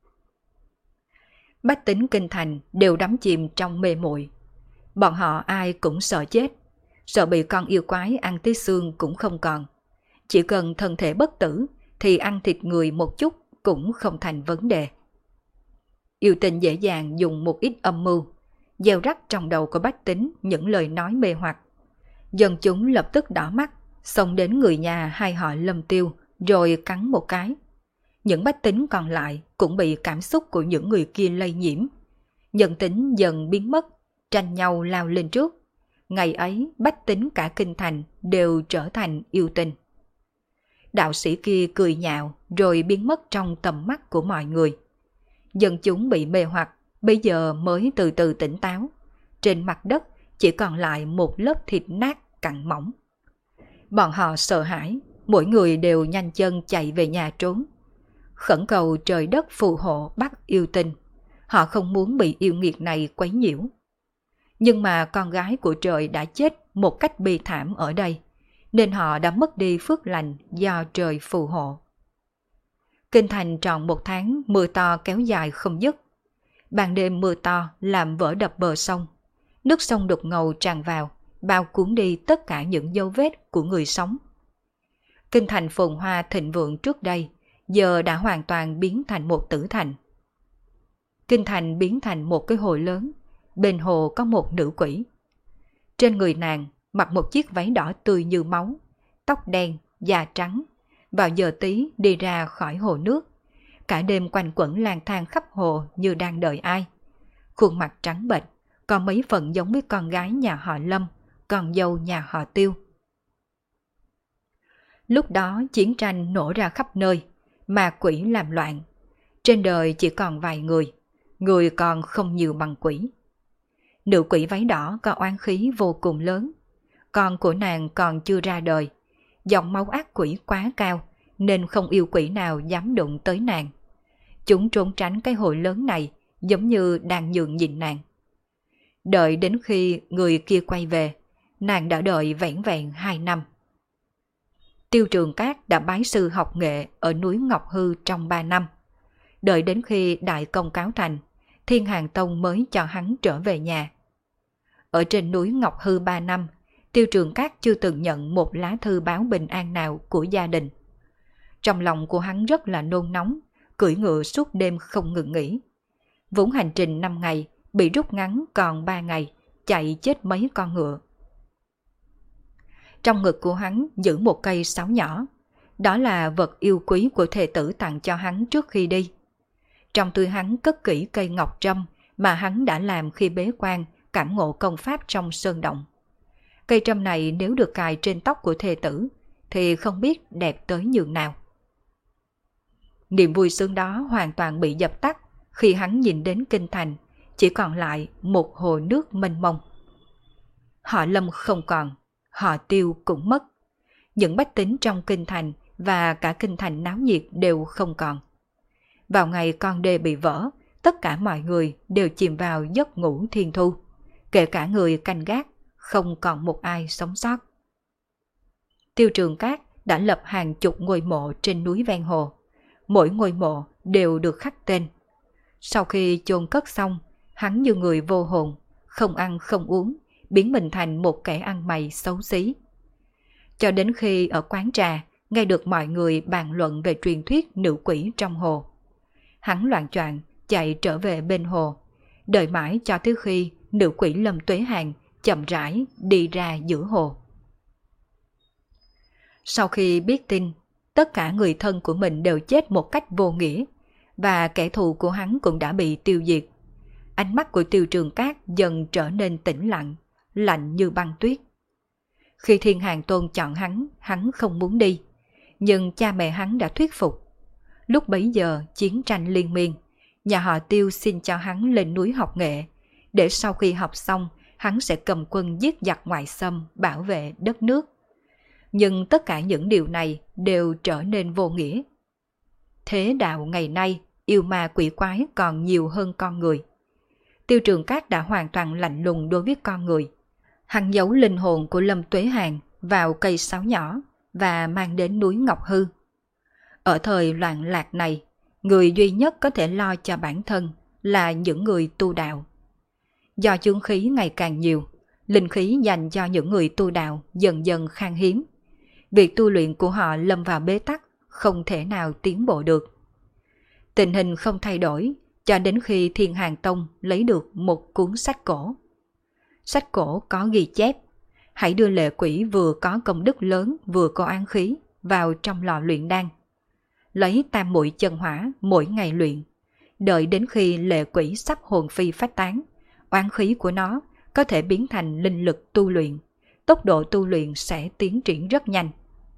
Bách tính kinh thành đều đắm chìm trong mê muội. Bọn họ ai cũng sợ chết, sợ bị con yêu quái ăn tới xương cũng không còn. Chỉ cần thân thể bất tử thì ăn thịt người một chút cũng không thành vấn đề. Yêu tinh dễ dàng dùng một ít âm mưu, gieo rắc trong đầu của bách tính những lời nói mê hoặc. Dân chúng lập tức đỏ mắt, xông đến người nhà hai họ Lâm Tiêu rồi cắn một cái. Những bách tính còn lại cũng bị cảm xúc của những người kia lây nhiễm. Nhân tính dần biến mất, tranh nhau lao lên trước. Ngày ấy bách tính cả kinh thành đều trở thành yêu tinh. Đạo sĩ kia cười nhạo rồi biến mất trong tầm mắt của mọi người. Dân chúng bị mê hoặc bây giờ mới từ từ tỉnh táo. Trên mặt đất chỉ còn lại một lớp thịt nát cặn mỏng. Bọn họ sợ hãi, mỗi người đều nhanh chân chạy về nhà trốn. Khẩn cầu trời đất phù hộ bắt yêu tinh. Họ không muốn bị yêu nghiệt này quấy nhiễu. Nhưng mà con gái của trời đã chết một cách bi thảm ở đây, nên họ đã mất đi phước lành do trời phù hộ. Kinh thành tròn một tháng mưa to kéo dài không dứt. Ban đêm mưa to làm vỡ đập bờ sông. Nước sông đục ngầu tràn vào, bao cuốn đi tất cả những dấu vết của người sống. Kinh thành phồn hoa thịnh vượng trước đây, giờ đã hoàn toàn biến thành một tử thành. Kinh thành biến thành một cái hồ lớn, bên hồ có một nữ quỷ. Trên người nàng mặc một chiếc váy đỏ tươi như máu, tóc đen, da trắng, vào giờ tí đi ra khỏi hồ nước. Cả đêm quanh quẩn lang thang khắp hồ như đang đợi ai. Khuôn mặt trắng bệch, có mấy phần giống với con gái nhà họ Lâm, con dâu nhà họ Tiêu. Lúc đó chiến tranh nổ ra khắp nơi, ma quỷ làm loạn. Trên đời chỉ còn vài người, người còn không nhiều bằng quỷ. Nữ quỷ váy đỏ có oán khí vô cùng lớn. Con của nàng còn chưa ra đời. Dòng máu ác quỷ quá cao nên không yêu quỷ nào dám đụng tới nàng. Chúng trốn tránh cái hồ lớn này giống như đang nhường nhịn nàng. Đợi đến khi người kia quay về, nàng đã đợi vẻn vẹn 2 năm. Tiêu Trường Cát đã bái sư học nghệ ở núi Ngọc Hư trong 3 năm. Đợi đến khi đại công cáo thành, Thiên Hàng Tông mới cho hắn trở về nhà. Ở trên núi Ngọc Hư 3 năm, Tiêu Trường Cát chưa từng nhận một lá thư báo bình an nào của gia đình. Trong lòng của hắn rất là nôn nóng, cưỡi ngựa suốt đêm không ngừng nghỉ. Vốn hành trình 5 ngày, bị rút ngắn còn 3 ngày, chạy chết mấy con ngựa. Trong ngực của hắn giữ một cây sáo nhỏ, đó là vật yêu quý của thê tử tặng cho hắn trước khi đi. Trong túi hắn cất kỹ cây ngọc trâm mà hắn đã làm khi bế quan cảm ngộ công pháp trong sơn động. Cây trâm này nếu được cài trên tóc của thê tử thì không biết đẹp tới nhường nào. Niềm vui sướng đó hoàn toàn bị dập tắt khi hắn nhìn đến kinh thành, chỉ còn lại một hồ nước mênh mông. Họ Lâm không còn, họ Tiêu cũng mất. Những bách tính trong kinh thành và cả kinh thành náo nhiệt đều không còn. Vào ngày con đê bị vỡ, tất cả mọi người đều chìm vào giấc ngủ thiên thu, kể cả người canh gác, không còn một ai sống sót. Tiêu Trường Cát đã lập hàng chục ngôi mộ trên núi ven hồ, mỗi ngôi mộ đều được khắc tên. Sau khi chôn cất xong, hắn như người vô hồn, không ăn không uống, biến mình thành một kẻ ăn mày xấu xí. Cho đến khi ở quán trà, nghe được mọi người bàn luận về truyền thuyết nữ quỷ trong hồ. Hắn loạng choạng chạy trở về bên hồ, đợi mãi cho tới khi nữ quỷ Lâm Tuế Hàn chậm rãi đi ra giữa hồ. Sau khi biết tin, tất cả người thân của mình đều chết một cách vô nghĩa, và kẻ thù của hắn cũng đã bị tiêu diệt. Ánh mắt của Tiêu Trường Cát dần trở nên tĩnh lặng, lạnh như băng tuyết. Khi Thiên Hàng Tôn chọn hắn không muốn đi, nhưng cha mẹ hắn đã thuyết phục. Lúc bấy giờ chiến tranh liên miên, nhà họ Tiêu xin cho hắn lên núi học nghệ, để sau khi học xong, hắn sẽ cầm quân giết giặc ngoại xâm, bảo vệ đất nước. Nhưng tất cả những điều này đều trở nên vô nghĩa. Thế đạo ngày nay, yêu ma quỷ quái còn nhiều hơn con người. Tiêu Trường Cát đã hoàn toàn lạnh lùng đối với con người. Hắn giấu linh hồn của Lâm Tuế Hàn vào cây sáo nhỏ và mang đến núi Ngọc Hư. Ở thời loạn lạc này, người duy nhất có thể lo cho bản thân là những người tu đạo. Do chướng khí ngày càng nhiều, linh khí dành cho những người tu đạo dần dần khan hiếm. Việc tu luyện của họ lâm vào bế tắc, không thể nào tiến bộ được. Tình hình không thay đổi cho đến khi Thiên Hàng Tông lấy được một cuốn sách cổ. Sách cổ có ghi chép: hãy đưa lệ quỷ vừa có công đức lớn vừa có oán khí vào trong lò luyện đan. Lấy tam muội chân hỏa mỗi ngày luyện. Đợi đến khi lệ quỷ sắp hồn phi phách tán, oán khí của nó có thể biến thành linh lực tu luyện. Tốc độ tu luyện sẽ tiến triển rất nhanh.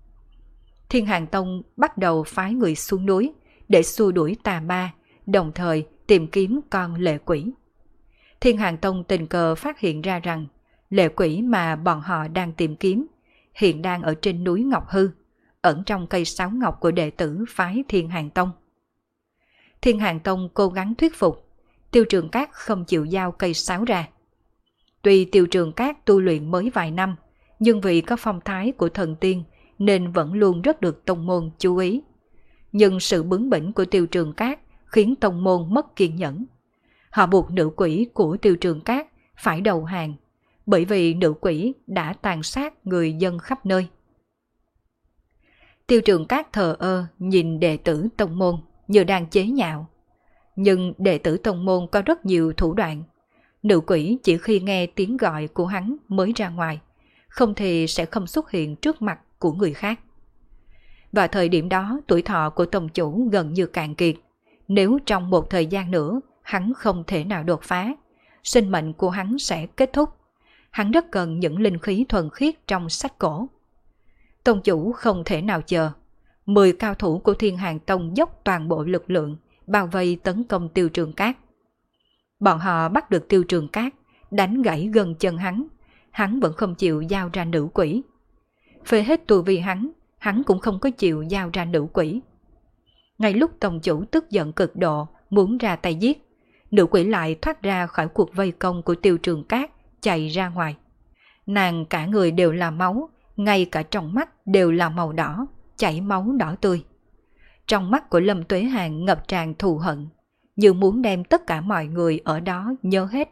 Thiên Hàng Tông bắt đầu phái người xuống núi để xua đuổi tà ma, đồng thời tìm kiếm con lệ quỷ. Thiên Hàng Tông tình cờ phát hiện ra rằng lệ quỷ mà bọn họ đang tìm kiếm hiện đang ở trên núi Ngọc Hư, ẩn trong cây sáo ngọc của đệ tử phái Thiên Hàng Tông. Thiên Hàng Tông cố gắng thuyết phục, Tiêu Trường Cát không chịu giao cây sáo ra. Tuy Tiêu Trường Cát tu luyện mới vài năm, nhưng vì có phong thái của thần tiên nên vẫn luôn rất được tông môn chú ý. Nhưng sự bướng bỉnh của Tiêu Trường Cát khiến tông môn mất kiên nhẫn. Họ buộc nữ quỷ của Tiêu Trường Cát phải đầu hàng, bởi vì nữ quỷ đã tàn sát người dân khắp nơi. Tiêu Trường Cát thờ ơ nhìn đệ tử tông môn như đang chế nhạo. Nhưng đệ tử tông môn có rất nhiều thủ đoạn. Nữ quỷ chỉ khi nghe tiếng gọi của hắn mới ra ngoài, không thì sẽ không xuất hiện trước mặt của người khác. Và thời điểm đó tuổi thọ của tông chủ gần như cạn kiệt. Nếu trong một thời gian nữa hắn không thể nào đột phá, sinh mệnh của hắn sẽ kết thúc. Hắn rất cần những linh khí thuần khiết trong sách cổ. Tông chủ không thể nào chờ. 10 cao thủ của Thiên Hàng Tông dốc toàn bộ lực lượng bao vây tấn công Tiêu Trường Cát. Bọn họ bắt được Tiêu Trường Cát, đánh gãy gân chân hắn vẫn không chịu giao ra nữ quỷ. Phê hết tu vi hắn cũng không có chịu giao ra nữ quỷ. Ngay lúc tông chủ tức giận cực độ muốn ra tay giết, nữ quỷ lại thoát ra khỏi cuộc vây công của Tiêu Trường Cát, chạy ra ngoài. Nàng cả người đều là máu, ngay cả trong mắt đều là màu đỏ, chảy máu đỏ tươi. Trong mắt của Lâm Tuế Hàn ngập tràn thù hận, như muốn đem tất cả mọi người ở đó nhớ hết.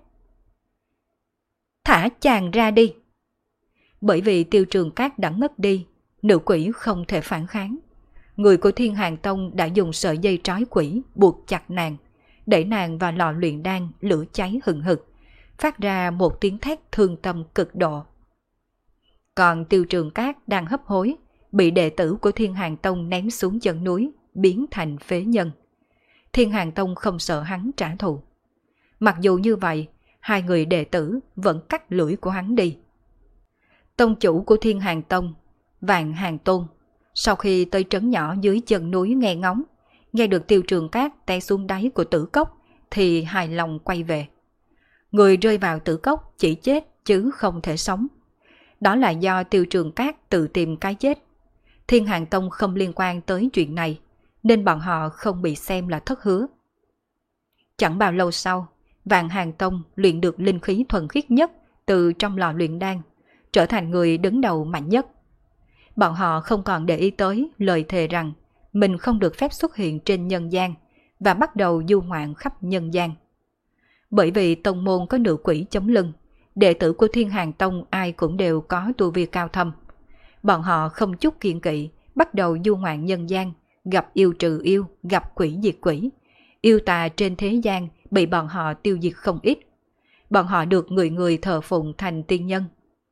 Thả chàng ra đi! Bởi vì Tiêu Trường Cát đã ngất đi, nữ quỷ không thể phản kháng. Người của Thiên Hàng Tông đã dùng sợi dây trói quỷ buộc chặt nàng, đẩy nàng vào lò luyện đan lửa cháy hừng hực, phát ra một tiếng thét thương tâm cực độ. Còn Tiêu Trường Cát đang hấp hối, bị đệ tử của Thiên Hàng Tông ném xuống chân núi, biến thành phế nhân. Thiên Hàng Tông không sợ hắn trả thù. Mặc dù như vậy, hai người đệ tử vẫn cắt lưỡi của hắn đi. Tông chủ của Thiên Hàng Tông, Vạn Hàng Tôn, sau khi tới trấn nhỏ dưới chân núi nghe ngóng, nghe được Tiêu Trường Cát té xuống đáy của tử cốc thì hài lòng quay về. Người rơi vào tử cốc chỉ chết chứ không thể sống. Đó là do Tiêu Trường Cát tự tìm cái chết. Thiên Hàng Tông không liên quan tới chuyện này, nên bọn họ không bị xem là thất hứa. Chẳng bao lâu sau, Vạn Hàng Tông luyện được linh khí thuần khiết nhất từ trong lò luyện đan, trở thành người đứng đầu mạnh nhất. Bọn họ không còn để ý tới lời thề rằng mình không được phép xuất hiện trên nhân gian và bắt đầu du ngoạn khắp nhân gian. Bởi vì tông môn có nữ quỷ chống lưng, đệ tử của Thiên Hàng Tông ai cũng đều có tu vi cao thâm. Bọn họ không chút kiêng kỵ, bắt đầu du ngoạn nhân gian, gặp yêu trừ yêu, gặp quỷ diệt quỷ. Yêu tà trên thế gian bị bọn họ tiêu diệt không ít. Bọn họ được người người thờ phụng thành tiên nhân.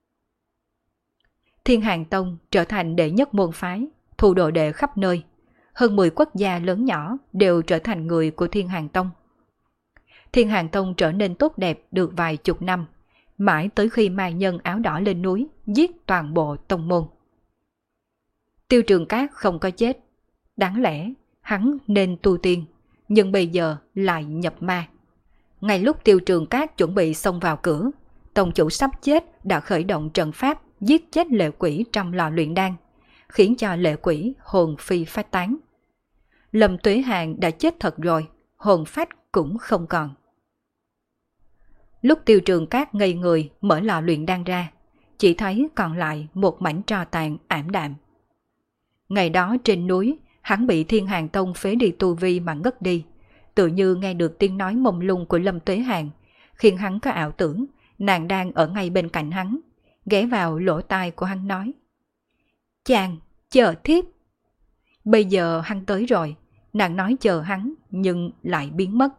Thiên Hàng Tông trở thành đệ nhất môn phái, thu đồ đệ khắp nơi. Hơn 10 quốc gia lớn nhỏ đều trở thành người của Thiên Hàng Tông. Thiên Hàng Tông trở nên tốt đẹp được vài chục năm, mãi tới khi mai nhân áo đỏ lên núi giết toàn bộ tông môn. Tiêu Trường Cát không có chết. Đáng lẽ hắn nên tu tiên, nhưng bây giờ lại nhập ma. Ngay lúc Tiêu Trường Cát chuẩn bị xông vào cửa, tông chủ sắp chết đã khởi động trận pháp giết chết lệ quỷ trong lò luyện đan, khiến cho lệ quỷ hồn phi phách tán. Lâm Tuế Hàng đã chết thật rồi, hồn phách cũng không còn. Lúc Tiêu Trường Cát ngây người mở lò luyện đan ra, chỉ thấy còn lại một mảnh tro tàn ảm đạm. Ngày đó trên núi, hắn bị Thiên Hàng Tông phế đi tu vi mà ngất đi, tự như nghe được tiếng nói mông lung của Lâm Tuế Hàng, khiến hắn có ảo tưởng nàng đang ở ngay bên cạnh hắn, ghé vào lỗ tai của hắn nói: "Chàng, chờ thiếp." Bây giờ hắn tới rồi, nàng nói chờ hắn nhưng lại biến mất.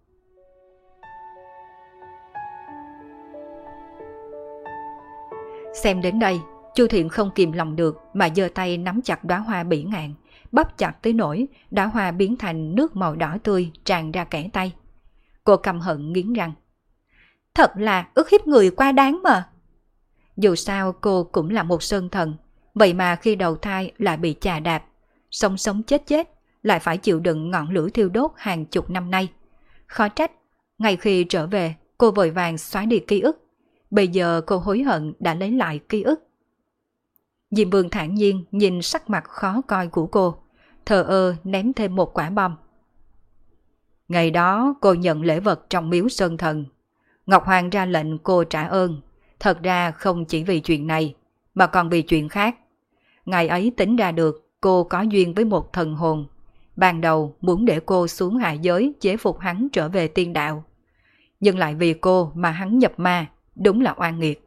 Xem đến đây, Chu Thiện không kìm lòng được mà giơ tay nắm chặt đóa hoa bỉ ngạn, bắp chặt tới nỗi đóa hoa biến thành nước màu đỏ tươi tràn ra kẽ tay. Cô căm hận nghiến răng. Thật là ức hiếp người quá đáng mà. Dù sao cô cũng là một sơn thần, vậy mà khi đầu thai lại bị chà đạp, sống sống chết chết, lại phải chịu đựng ngọn lửa thiêu đốt hàng chục năm nay. Khó trách, ngay khi trở về, cô vội vàng xóa đi ký ức. Bây giờ cô hối hận đã lấy lại ký ức. Diêm Vương thản nhiên nhìn sắc mặt khó coi của cô, thờ ơ ném thêm một quả bom. Ngày đó cô nhận lễ vật trong miếu sơn thần. Ngọc Hoàng ra lệnh cô trả ơn. Thật ra không chỉ vì chuyện này, mà còn vì chuyện khác. Ngày ấy tính ra được cô có duyên với một thần hồn. Ban đầu muốn để cô xuống hạ giới chế phục hắn trở về tiên đạo. Nhưng lại vì cô mà hắn nhập ma, đúng là oan nghiệt.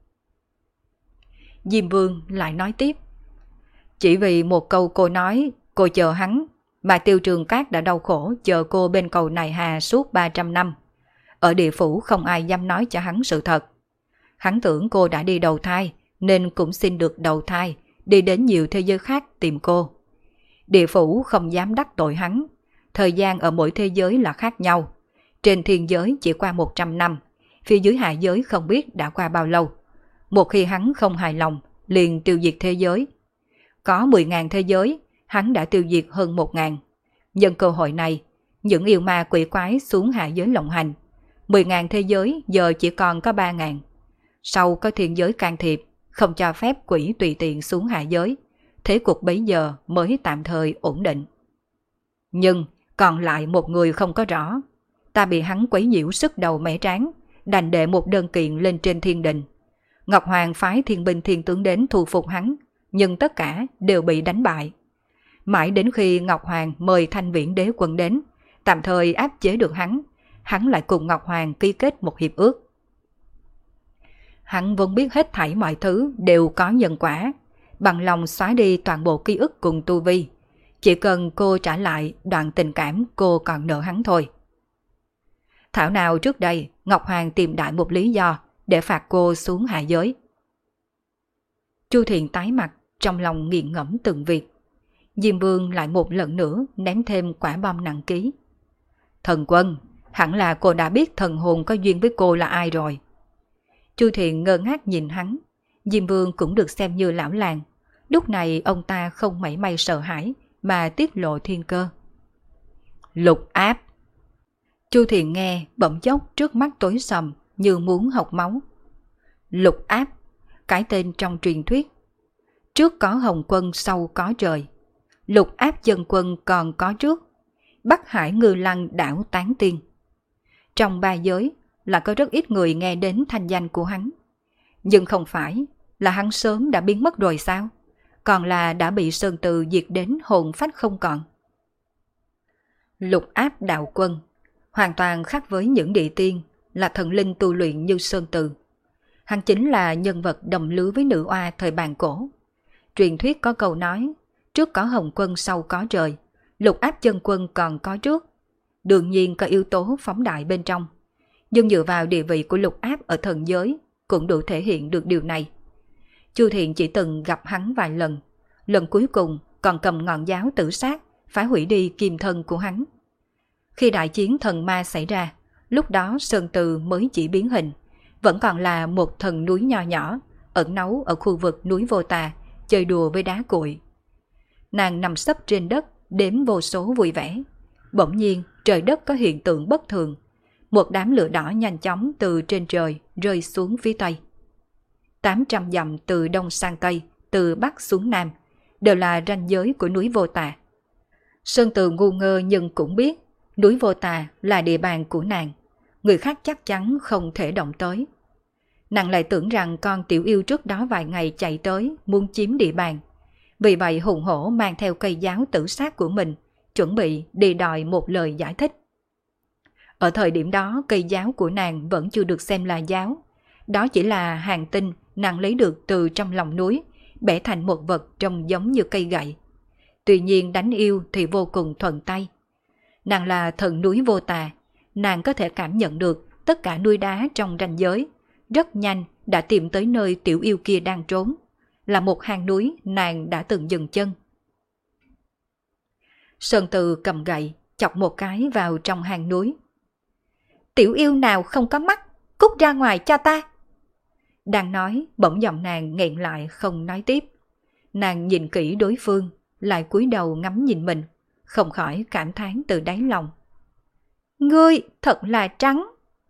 Diêm Vương lại nói tiếp. Chỉ vì một câu cô nói, cô chờ hắn, mà Tiêu Trường Cát đã đau khổ chờ cô bên cầu Nài Hà suốt 300 năm. Ở địa phủ không ai dám nói cho hắn sự thật. Hắn tưởng cô đã đi đầu thai, nên cũng xin được đầu thai, đi đến nhiều thế giới khác tìm cô. Địa phủ không dám đắc tội hắn, thời gian ở mỗi thế giới là khác nhau. Trên thiên giới chỉ qua 100 năm, phía dưới hạ giới không biết đã qua bao lâu. Một khi hắn không hài lòng, liền tiêu diệt thế giới. Có 10.000 thế giới, hắn đã tiêu diệt hơn 1.000. Nhân cơ hội này, những yêu ma quỷ quái xuống hạ giới lộng hành. 10.000 thế giới giờ chỉ còn có 3.000. Sau có thiên giới can thiệp, không cho phép quỷ tùy tiện xuống hạ giới. Thế cục bấy giờ mới tạm thời ổn định. Nhưng còn lại một người không có rõ. Ta bị hắn quấy nhiễu sức đầu mẻ tráng, đành đệ một đơn kiện lên trên thiên đình. Ngọc Hoàng phái thiên binh thiên tướng đến thu phục hắn, nhưng tất cả đều bị đánh bại. Mãi đến khi Ngọc Hoàng mời Thanh Viễn Đế quân đến, tạm thời áp chế được hắn lại cùng Ngọc Hoàng ký kết một hiệp ước. Hắn vốn biết hết thảy mọi thứ đều có nhân quả, bằng lòng xóa đi toàn bộ ký ức cùng tu vi. Chỉ cần cô trả lại đoạn tình cảm cô còn nợ hắn thôi. Thảo nào trước đây Ngọc Hoàng tìm đại một lý do để phạt cô xuống hạ giới. Chu Thiện tái mặt, trong lòng nghiền ngẫm từng việc. Diêm Vương lại một lần nữa ném thêm quả bom nặng ký. Thần quân, hẳn là cô đã biết thần hồn có duyên với cô là ai rồi. Chu Thiện ngơ ngác nhìn hắn. Diêm Vương cũng được xem như lão làng. Lúc này ông ta không mảy may sợ hãi mà tiết lộ thiên cơ. Lục áp. Chu Thiện nghe bỗng chốc trước mắt tối sầm như muốn hộc máu. Lục áp, cái tên trong truyền thuyết. Trước có Hồng Quân, sau có trời. Lục áp dân quân còn có trước. Bắc Hải Ngư Lăng đảo Tán Tiên. Trong ba giới là có rất ít người nghe đến thanh danh của hắn. Nhưng không phải là hắn sớm đã biến mất rồi sao? Còn là đã bị Sơn Từ diệt đến hồn phách không còn. Lục Áp đạo quân hoàn toàn khác với những địa tiên là thần linh tu luyện như Sơn Từ. Hắn chính là nhân vật đồng lứa với nữ oa thời bàn cổ. Truyền thuyết có câu nói, trước có Hồng Quân sau có trời, Lục Áp chân quân còn có trước. Đương nhiên có yếu tố phóng đại bên trong. Nhưng dựa vào địa vị của Lục Áp ở thần giới cũng đủ thể hiện được điều này. Chu Thiện chỉ từng gặp hắn vài lần, lần cuối cùng còn cầm ngọn giáo tử sát phá hủy đi kim thân của hắn. Khi đại chiến thần ma xảy ra, lúc đó Sơn Từ mới chỉ biến hình, vẫn còn là một thần núi nho nhỏ, ẩn náu ở khu vực núi Vô Tà, chơi đùa với đá cuội. Nàng nằm sấp trên đất, đếm vô số vui vẻ. Bỗng nhiên trời đất có hiện tượng bất thường, một đám lửa đỏ nhanh chóng từ trên trời rơi xuống phía tây. 800 dặm từ đông sang tây, từ bắc xuống nam, đều là ranh giới của núi Vô Tà. Sơn Từ ngu ngơ nhưng cũng biết, núi Vô Tà là địa bàn của nàng, người khác chắc chắn không thể động tới. Nàng lại tưởng rằng con tiểu yêu trước đó vài ngày chạy tới muốn chiếm địa bàn, vì vậy hùng hổ mang theo cây giáo tử sát của mình, chuẩn bị đi đòi một lời giải thích. Ở thời điểm đó cây giáo của nàng vẫn chưa được xem là giáo, đó chỉ là hàng tinh nàng lấy được từ trong lòng núi, bẻ thành một vật trông giống như cây gậy. Tuy nhiên đánh yêu thì vô cùng thuận tay. Nàng là thần núi Vô Tà, nàng có thể cảm nhận được tất cả núi đá trong ranh giới, rất nhanh đã tìm tới nơi tiểu yêu kia đang trốn, là một hang núi nàng đã từng dừng chân. Sơn Từ cầm gậy, chọc một cái vào trong hang núi. Tiểu yêu nào không có mắt, cút ra ngoài cho ta. Đang nói, bỗng giọng nàng nghẹn lại không nói tiếp. Nàng nhìn kỹ đối phương, lại cúi đầu ngắm nhìn mình, không khỏi cảm thán từ đáy lòng. Ngươi thật là trắng.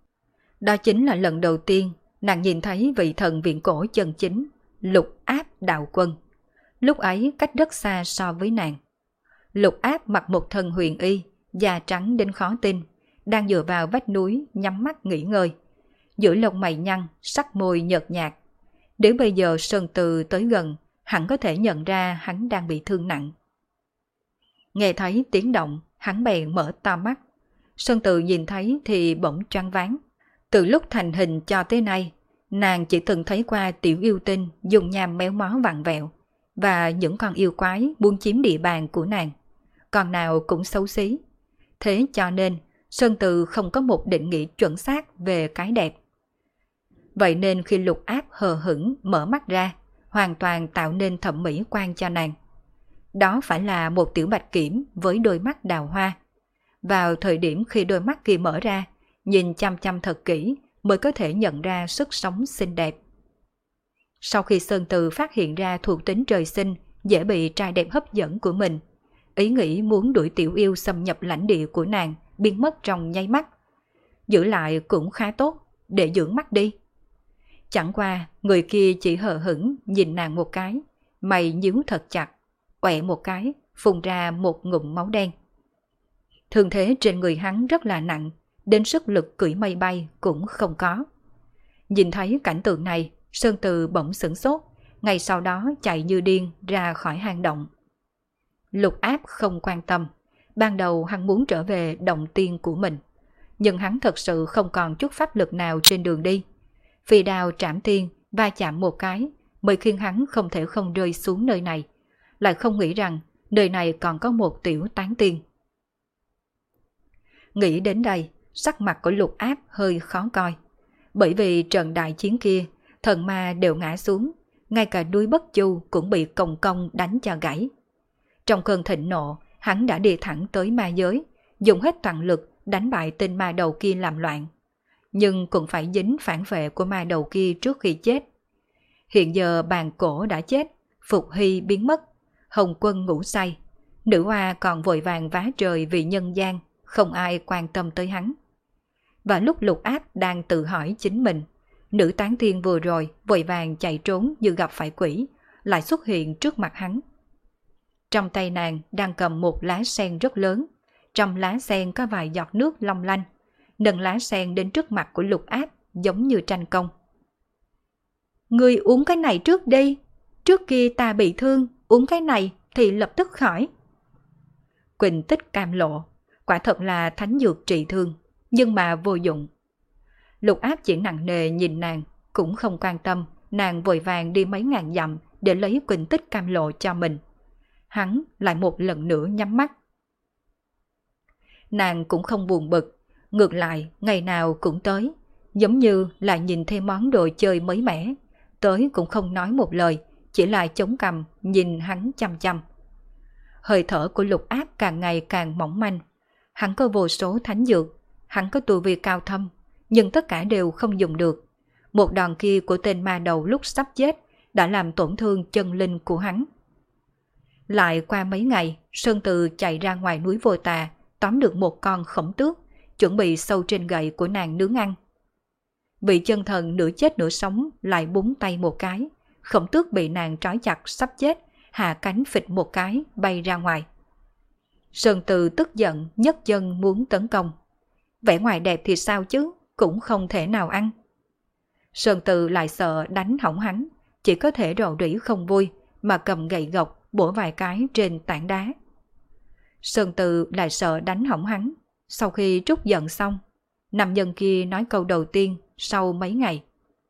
Đó chính là lần đầu tiên nàng nhìn thấy vị thần viện cổ chân chính, Lục Áp đạo quân. Lúc ấy cách rất xa so với nàng. Lục Áp mặc một thân huyền y, da trắng đến khó tin, đang dựa vào vách núi nhắm mắt nghỉ ngơi. Giữa lông mày nhăn, sắc môi nhợt nhạt. Nếu bây giờ Sơn Từ tới gần, hẳn có thể nhận ra hắn đang bị thương nặng. Nghe thấy tiếng động, hắn bèn mở to mắt. Sơn Từ nhìn thấy thì bỗng choáng váng. Từ lúc thành hình cho tới nay, nàng chỉ từng thấy qua tiểu yêu tinh dùng nham méo mó vặn vẹo, và những con yêu quái muốn chiếm địa bàn của nàng. Con nào cũng xấu xí. Thế cho nên, Sơn Từ không có một định nghĩa chuẩn xác về cái đẹp. Vậy nên khi Lục Áp hờ hững mở mắt ra, hoàn toàn tạo nên thẩm mỹ quan cho nàng. Đó phải là một tiểu bạch kiểm với đôi mắt đào hoa. Vào thời điểm khi đôi mắt kia mở ra, nhìn chăm chăm thật kỹ mới có thể nhận ra sức sống xinh đẹp. Sau khi Sơn Từ phát hiện ra thuộc tính trời sinh dễ bị trai đẹp hấp dẫn của mình, ý nghĩ muốn đuổi tiểu yêu xâm nhập lãnh địa của nàng biến mất trong nháy mắt. Giữ lại cũng khá tốt, để dưỡng mắt đi. Chẳng qua người kia chỉ hờ hững nhìn nàng một cái, mày nhíu thật chặt, quẹ một cái, phun ra một ngụm máu đen. Thương thế trên người hắn rất là nặng, đến sức lực cưỡi mây bay cũng không có. Nhìn thấy cảnh tượng này, Sơn Từ bỗng sửng sốt, ngay sau đó chạy như điên ra khỏi hang động. Lục Áp không quan tâm, ban đầu hắn muốn trở về động tiên của mình, nhưng hắn thật sự không còn chút pháp lực nào trên đường đi. Phi đao trảm tiên va chạm một cái mới khiến hắn không thể không rơi xuống nơi này, lại không nghĩ rằng nơi này còn có một tiểu tán tiên. Nghĩ đến đây, sắc mặt của Lục Áp hơi khó coi, bởi vì trận đại chiến kia, thần ma đều ngã xuống, ngay cả núi Bất Chu cũng bị cồng công đánh cho gãy. Trong cơn thịnh nộ, hắn đã đi thẳng tới ma giới, dùng hết toàn lực đánh bại tên ma đầu kia làm loạn. Nhưng cũng phải dính phản vệ của ma đầu kia trước khi chết. Hiện giờ bàn cổ đã chết, Phục Hy biến mất, Hồng Quân ngủ say, nữ hoa còn vội vàng vá trời vì nhân gian, không ai quan tâm tới hắn. Và lúc Lục Áp đang tự hỏi chính mình, nữ tán tiên vừa rồi vội vàng chạy trốn như gặp phải quỷ, lại xuất hiện trước mặt hắn. Trong tay nàng đang cầm một lá sen rất lớn, trong lá sen có vài giọt nước long lanh, nâng lá sen đến trước mặt của Lục Áp giống như tranh công. Ngươi uống cái này trước đi, trước kia ta bị thương, uống cái này thì lập tức khỏi. Quỳnh Tích cam lộ, quả thật là thánh dược trị thương, nhưng mà vô dụng. Lục Áp chỉ nặng nề nhìn nàng, cũng không quan tâm, nàng vội vàng đi mấy ngàn dặm để lấy Quỳnh Tích cam lộ cho mình. Hắn lại một lần nữa nhắm mắt. Nàng cũng không buồn bực, ngược lại ngày nào cũng tới, giống như là nhìn thêm món đồ chơi mới mẻ, tới cũng không nói một lời, chỉ là chống cằm nhìn hắn chăm chăm. Hơi thở của Lục Áp càng ngày càng mỏng manh. Hắn có vô số thánh dược, hắn có tu vi cao thâm, nhưng tất cả đều không dùng được. Một đòn kia của tên ma đầu lúc sắp chết đã làm tổn thương chân linh của hắn. Lại qua mấy ngày, Sơn Từ chạy ra ngoài núi Vô Tà, tóm được một con khổng tước, chuẩn bị sâu trên gậy của nàng nướng ăn. Vị chân thần nửa chết nửa sống lại búng tay một cái, khổng tước bị nàng trói chặt sắp chết, hạ cánh phịch một cái bay ra ngoài. Sơn Từ tức giận nhấc chân muốn tấn công. Vẻ ngoài đẹp thì sao chứ, cũng không thể nào ăn. Sơn Từ lại sợ đánh hỏng hắn, chỉ có thể rầu rĩ không vui mà cầm gậy gộc bổ vài cái trên tảng đá. Sơn Từ lại sợ đánh hỏng hắn. Sau khi trút giận xong, nam nhân kia nói câu đầu tiên sau mấy ngày.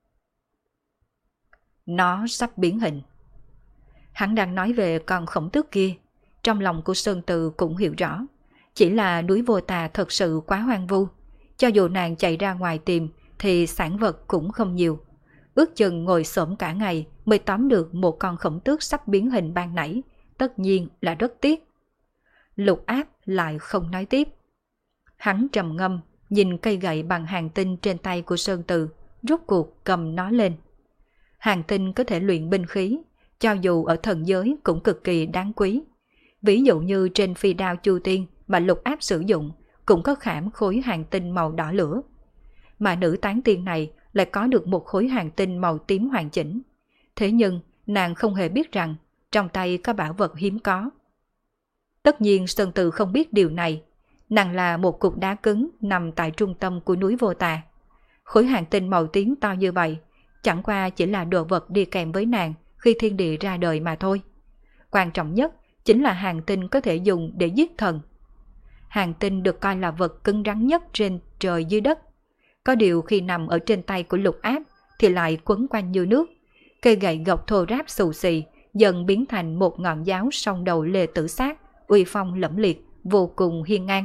Nó sắp biến hình. Hắn đang nói về con khổng tước kia. Trong lòng của Sơn Từ cũng hiểu rõ. Chỉ là núi Vô Tà thật sự quá hoang vu. Cho dù nàng chạy ra ngoài tìm thì sản vật cũng không nhiều. Ước chừng ngồi xổm cả ngày mới tóm được một con khổng tước sắp biến hình ban nãy. Tất nhiên là rất tiếc. Lục Áp lại không nói tiếp. Hắn trầm ngâm, nhìn cây gậy bằng hàng tinh trên tay của Sơn Từ, rút cuộc cầm nó lên. Hàng tinh có thể luyện binh khí, cho dù ở thần giới cũng cực kỳ đáng quý. Ví dụ như trên phi đao Chu Tiên mà Lục Áp sử dụng, cũng có khảm khối hàng tinh màu đỏ lửa. Mà nữ tán tiên này lại có được một khối hàng tinh màu tím hoàn chỉnh. Thế nhưng nàng không hề biết rằng trong tay có bảo vật hiếm có. Tất nhiên Sơn Từ không biết điều này. Nàng là một cục đá cứng nằm tại trung tâm của núi Vô Tà. Khối hàng tinh màu tím to như vậy, chẳng qua chỉ là đồ vật đi kèm với nàng khi thiên địa ra đời mà thôi. Quan trọng nhất chính là hàng tinh có thể dùng để giết thần. Hàng tinh được coi là vật cứng rắn nhất trên trời dưới đất. Có điều khi nằm ở trên tay của Lục Áp thì lại quấn quanh như nước. Cây gậy gộc thô ráp xù xì dần biến thành một ngọn giáo song đầu lê tử sát, uy phong lẫm liệt, vô cùng hiên ngang.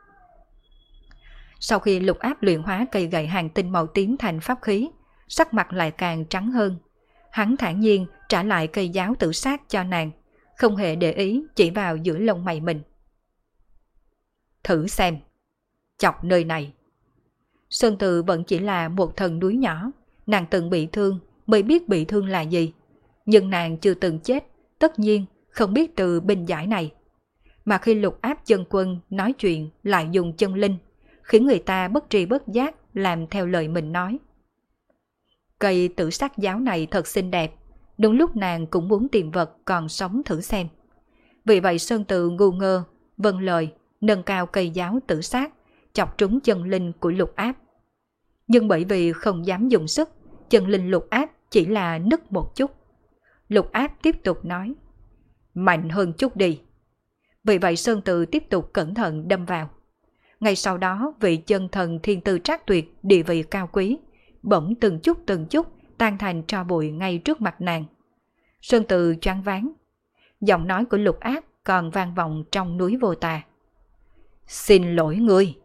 Sau khi Lục Áp luyện hóa cây gậy hàng tinh màu tím thành pháp khí, sắc mặt lại càng trắng hơn. Hắn thản nhiên trả lại cây giáo tử sát cho nàng, không hề để ý chỉ vào giữa lông mày mình. Thử xem, chọc nơi này. Sơn Từ vẫn chỉ là một thần núi nhỏ, nàng từng bị thương mới biết bị thương là gì. Nhưng nàng chưa từng chết, tất nhiên không biết từ binh giải này. Mà khi Lục Áp chân quân nói chuyện lại dùng chân linh, khiến người ta bất tri bất giác làm theo lời mình nói. Cây tử sắc giáo này thật xinh đẹp, đúng lúc nàng cũng muốn tìm vật còn sống thử xem. Vì vậy Sơn Từ ngu ngơ, vâng lời, nâng cao cây giáo tử sắc, chọc trúng chân linh của Lục Áp. Nhưng bởi vì không dám dùng sức, chân linh Lục Áp chỉ là nứt một chút. Lục Áp tiếp tục nói, mạnh hơn chút đi. Vì vậy Sơn Từ tiếp tục cẩn thận đâm vào. Ngay sau đó vị chân thần thiên tư trác tuyệt, địa vị cao quý, bỗng từng chút tan thành tro bụi ngay trước mặt nàng. Sơn Từ choáng váng. Giọng nói của Lục Áp còn vang vọng trong núi Vô Tà. Xin lỗi ngươi.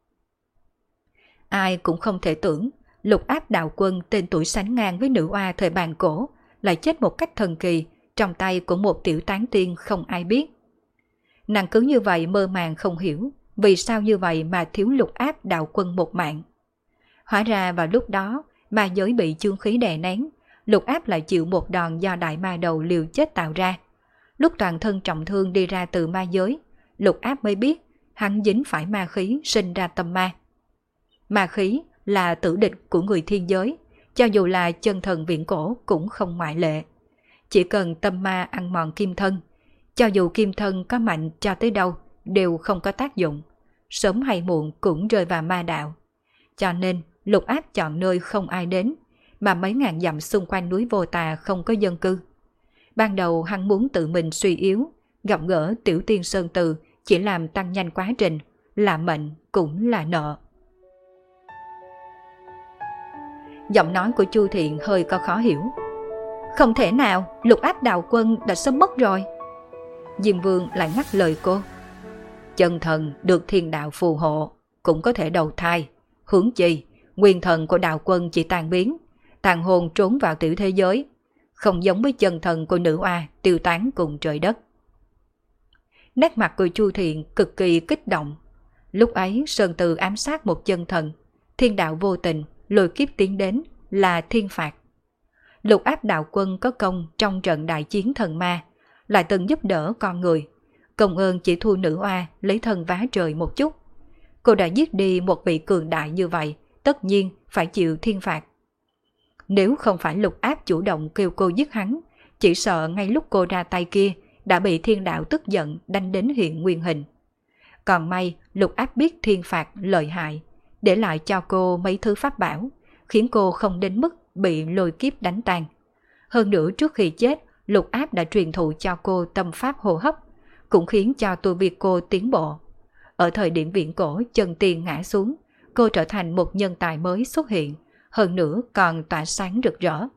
Ai cũng không thể tưởng Lục Áp đạo quân tên tuổi sánh ngang với nữ oa thời bàn cổ lại chết một cách thần kỳ trong tay của một tiểu tán tiên không ai biết. Nàng cứ như vậy mơ màng không hiểu vì sao như vậy mà thiếu Lục Áp đạo quân một mạng. Hóa ra vào lúc đó ma giới bị chương khí đè nén, Lục Áp lại chịu một đòn do đại ma đầu liều chết tạo ra. Lúc toàn thân trọng thương đi ra từ ma giới, Lục Áp mới biết hắn dính phải ma khí sinh ra tâm ma. Ma khí là tử địch của người thiên giới, cho dù là chân thần viễn cổ cũng không ngoại lệ. Chỉ cần tâm ma ăn mòn kim thân, cho dù kim thân có mạnh cho tới đâu đều không có tác dụng, sớm hay muộn cũng rơi vào ma đạo, cho nên Lục Áp chọn nơi không ai đến, mà mấy ngàn dặm xung quanh núi Vô Tà không có dân cư. Ban đầu hắn muốn tự mình suy yếu, gặp gỡ Tiểu Tiên Sơn Từ chỉ làm tăng nhanh quá trình, là mệnh cũng là nợ. Giọng nói của Chu Thiện hơi có khó hiểu. Không thể nào, Lục Áp đạo quân đã sớm mất rồi. Diêm Vương lại ngắt lời cô. Chân thần được thiên đạo phù hộ, cũng có thể đầu thai. Huống chi, nguyên thần của đạo quân chỉ tan biến, tàn hồn trốn vào tiểu thế giới, không giống với chân thần của nữ oa tiêu tán cùng trời đất. Nét mặt của Chu Thiện cực kỳ kích động. Lúc ấy Sơn Từ ám sát một chân thần, thiên đạo vô tình lôi kiếp tiến đến là thiên phạt. Lục Áp đạo quân có công trong trận đại chiến thần ma, lại từng giúp đỡ con người, công ơn chỉ thua nữ oa lấy thân vá trời một chút. Cô đã giết đi một vị cường đại như vậy, tất nhiên phải chịu thiên phạt. Nếu không phải Lục Áp chủ động kêu cô giết hắn, chỉ sợ ngay lúc cô ra tay kia đã bị thiên đạo tức giận đánh đến hiện nguyên hình. Còn may Lục Áp biết thiên phạt lợi hại, để lại cho cô mấy thứ pháp bảo, khiến cô không đến mức bị lôi kiếp đánh tan. Hơn nữa trước khi chết, Lục Áp đã truyền thụ cho cô tâm pháp hô hấp, cũng khiến cho tu vi cô tiến bộ. Ở thời điểm viễn cổ chân tiên ngã xuống, cô trở thành một nhân tài mới xuất hiện, hơn nữa còn tỏa sáng rực rỡ.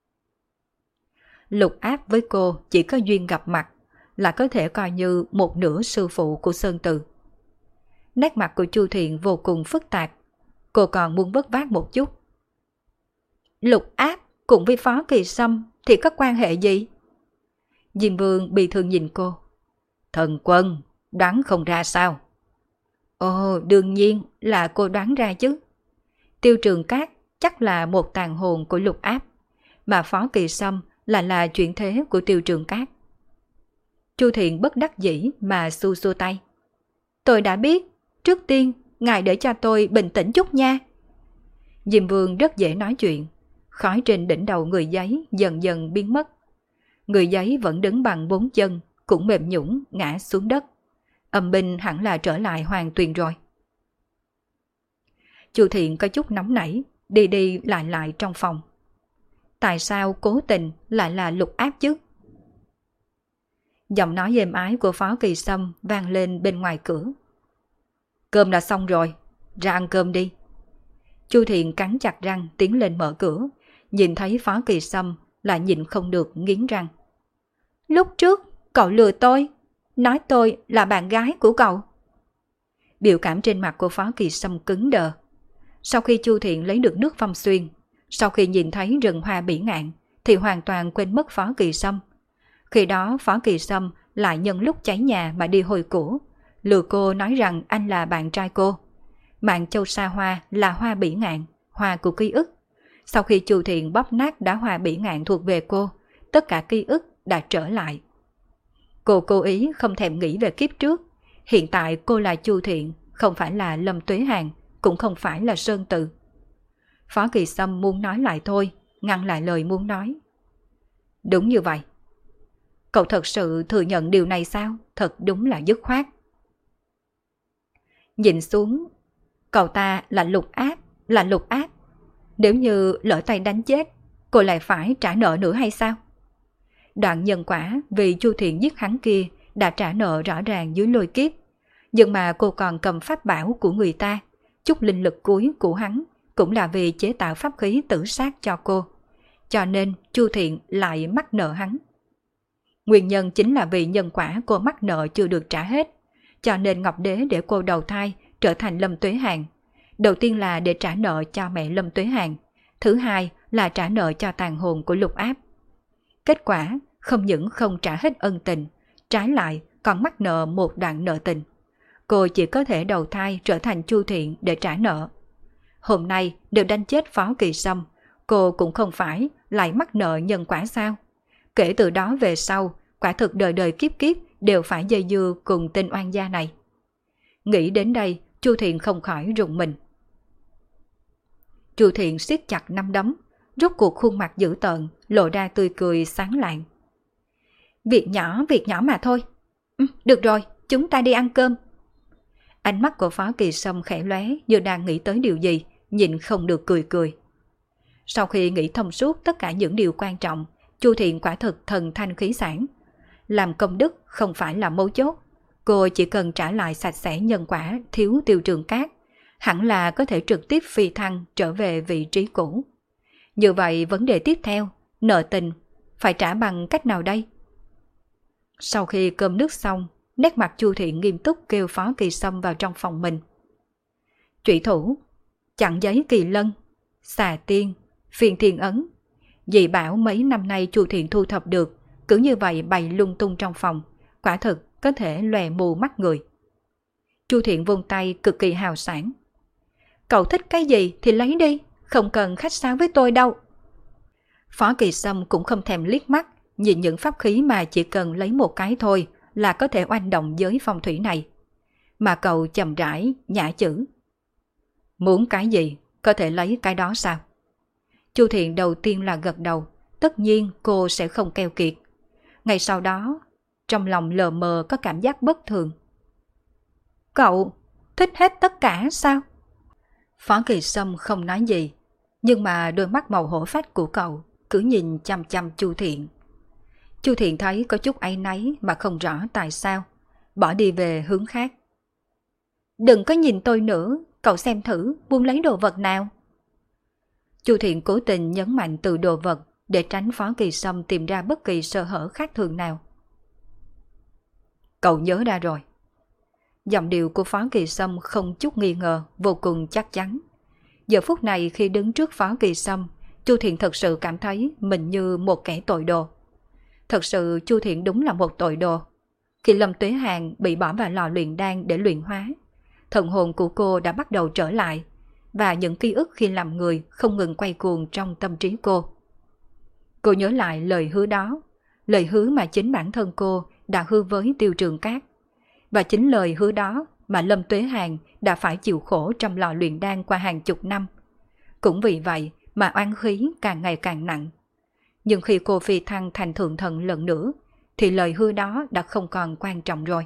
Lục Áp với cô chỉ có duyên gặp mặt, là có thể coi như một nửa sư phụ của Sơn Từ. Nét mặt của Chu Thiện vô cùng phức tạp, cô còn muốn vất vát một chút. Lục Áp cùng với Phó Kỳ Sâm thì có quan hệ gì? Diêm Vương bị thương nhìn cô. Thần quân, đoán không ra sao? Ồ, đương nhiên là cô đoán ra chứ. Tiêu Trường Cát chắc là một tàn hồn của Lục Áp, mà Phó Kỳ Sâm là chuyển thế của Tiêu Trường Cát. Chu Thiện bất đắc dĩ mà xua xua tay. Tôi đã biết, trước tiên ngài để cho tôi bình tĩnh chút nha. Diêm Vương rất dễ nói chuyện, khói trên đỉnh đầu người giấy dần dần biến mất. Người giấy vẫn đứng bằng 4 chân, cũng mềm nhũn ngã xuống đất. Âm binh hẳn là trở lại Hoàng Tuyền rồi. Chu Thiện có chút nóng nảy, đi đi lại trong phòng. Tại sao cố tình lại là Lục Áp chứ? Giọng nói êm ái của Phó Kỳ Sâm vang lên bên ngoài cửa. Cơm đã xong rồi, ra ăn cơm đi. Chu Thiện cắn chặt răng tiến lên mở cửa, nhìn thấy Phó Kỳ Sâm lại nhịn không được nghiến răng. Lúc trước cậu lừa tôi, nói tôi là bạn gái của cậu. Biểu cảm trên mặt của Phó Kỳ Sâm cứng đờ. Sau khi Chu Thiện lấy được nước Phong Xuyên, sau khi nhìn thấy rừng hoa bỉ ngạn, thì hoàn toàn quên mất Phó Kỳ Sâm. Khi đó Phó Kỳ Sâm lại nhân lúc cháy nhà mà đi hồi cũ, lừa cô nói rằng anh là bạn trai cô. Mạng Châu Sa Hoa là hoa bỉ ngạn, hoa của ký ức. Sau khi Chu Thiện bóp nát đóa hoa bỉ ngạn thuộc về cô, tất cả ký ức đã trở lại. Cô cố ý không thèm nghĩ về kiếp trước. Hiện tại cô là Chu Thiện, không phải là Lâm Tuế Hàn, cũng không phải là Sơn Từ. Phó Kỳ Sâm muốn nói lại thôi, ngăn lại lời muốn nói. Đúng như vậy. Cậu thật sự thừa nhận điều này sao? Thật đúng là dứt khoát. Nhìn xuống, cậu ta là Lục Áp, là Lục Áp. Nếu như lỡ tay đánh chết, cô lại phải trả nợ nữa hay sao? Đoạn nhân quả vì Chu Thiện giết hắn kia đã trả nợ rõ ràng dưới lôi kiếp. Nhưng mà cô còn cầm pháp bảo của người ta, chút linh lực cuối của hắn cũng là vì chế tạo pháp khí tử sát cho cô. Cho nên Chu Thiện lại mắc nợ hắn. Nguyên nhân chính là vì nhân quả cô mắc nợ chưa được trả hết. Cho nên Ngọc Đế để cô đầu thai trở thành Lâm Tuế Hàn. Đầu tiên là để trả nợ cho mẹ Lâm Tuế Hàn. Thứ hai là trả nợ cho tàn hồn của Lục Áp. Kết quả không những không trả hết ân tình, trái lại còn mắc nợ một đoạn nợ tình. Cô chỉ có thể đầu thai trở thành Chu Thiện để trả nợ. Hôm nay đều đánh chết Phó Kỳ Sâm, cô cũng không phải lại mắc nợ nhân quả sao? Kể từ đó về sau, quả thực đời đời kiếp kiếp đều phải dây dưa cùng tên oan gia này. Nghĩ đến đây, Chu Thiện không khỏi rùng mình. Chu Thiện siết chặt nắm đấm, rút cuộc khuôn mặt dữ tợn, lộ ra tươi cười sáng lạng. Việc nhỏ mà thôi. Được rồi, chúng ta đi ăn cơm. Ánh mắt của Phó Kỳ Sâm khẽ lóe như đang nghĩ tới điều gì, nhịn không được cười cười. Sau khi nghĩ thông suốt tất cả những điều quan trọng, Chu Thiện quả thực thần thanh khí sản. Làm công đức không phải là mấu chốt, cô chỉ cần trả lại sạch sẽ nhân quả thiếu Tiêu Trường Cát, hẳn là có thể trực tiếp phi thăng trở về vị trí cũ. Như vậy vấn đề tiếp theo, nợ tình, phải trả bằng cách nào đây? Sau khi cơm nước xong, nét mặt Chu Thiện nghiêm túc kêu Phó Kỳ Sâm vào trong phòng mình. Trụy thủ, chặn giấy kỳ lân, xà tiên, phiên thiên ấn, dị bảo mấy năm nay Chu Thiện thu thập được, cứ như vậy bày lung tung trong phòng, quả thực có thể lòe mù mắt người. Chu Thiện vung tay cực kỳ hào sảng. Cậu thích cái gì thì lấy đi, không cần khách sáo với tôi đâu. Phó Kỳ Sâm cũng không thèm liếc mắt, nhìn những pháp khí mà chỉ cần lấy một cái thôi là có thể oanh động giới phong thủy này. Mà cậu chậm rãi, nhã chữ. Muốn cái gì, có thể lấy cái đó sao? Chu Thiện đầu tiên là gật đầu, tất nhiên cô sẽ không keo kiệt. Ngày sau đó, trong lòng lờ mờ có cảm giác bất thường. Cậu thích hết tất cả sao? Phó Kỳ Sâm không nói gì, nhưng mà đôi mắt màu hổ phách của cậu cứ nhìn chăm chăm Chu Thiện. Chu Thiện thấy có chút áy náy mà không rõ tại sao, bỏ đi về hướng khác. Đừng có nhìn tôi nữa, cậu xem thử buông lấy đồ vật nào. Chu Thiện cố tình nhấn mạnh từ đồ vật để tránh Phó Kỳ Sâm tìm ra bất kỳ sơ hở khác thường nào. Cậu nhớ ra rồi. Giọng điệu của Phó Kỳ Sâm không chút nghi ngờ, vô cùng chắc chắn. Giờ phút này khi đứng trước Phó Kỳ Sâm, Chu Thiện thật sự cảm thấy mình như một kẻ tội đồ. Thật sự Chu Thiện đúng là một tội đồ. Khi Lâm Tuế Hàn bị bỏ vào lò luyện đan để luyện hóa, thần hồn của cô đã bắt đầu trở lại, và những ký ức khi làm người không ngừng quay cuồng trong tâm trí cô. Cô nhớ lại lời hứa đó, lời hứa mà chính bản thân cô đã hứa với Tiêu Trường Cát. Và chính lời hứa đó mà Lâm Tuế Hàn đã phải chịu khổ trong lò luyện đan qua hàng chục năm. Cũng vì vậy mà oán khí càng ngày càng nặng. Nhưng khi cô phi thăng thành thượng thần lần nữa, thì lời hứa đó đã không còn quan trọng rồi.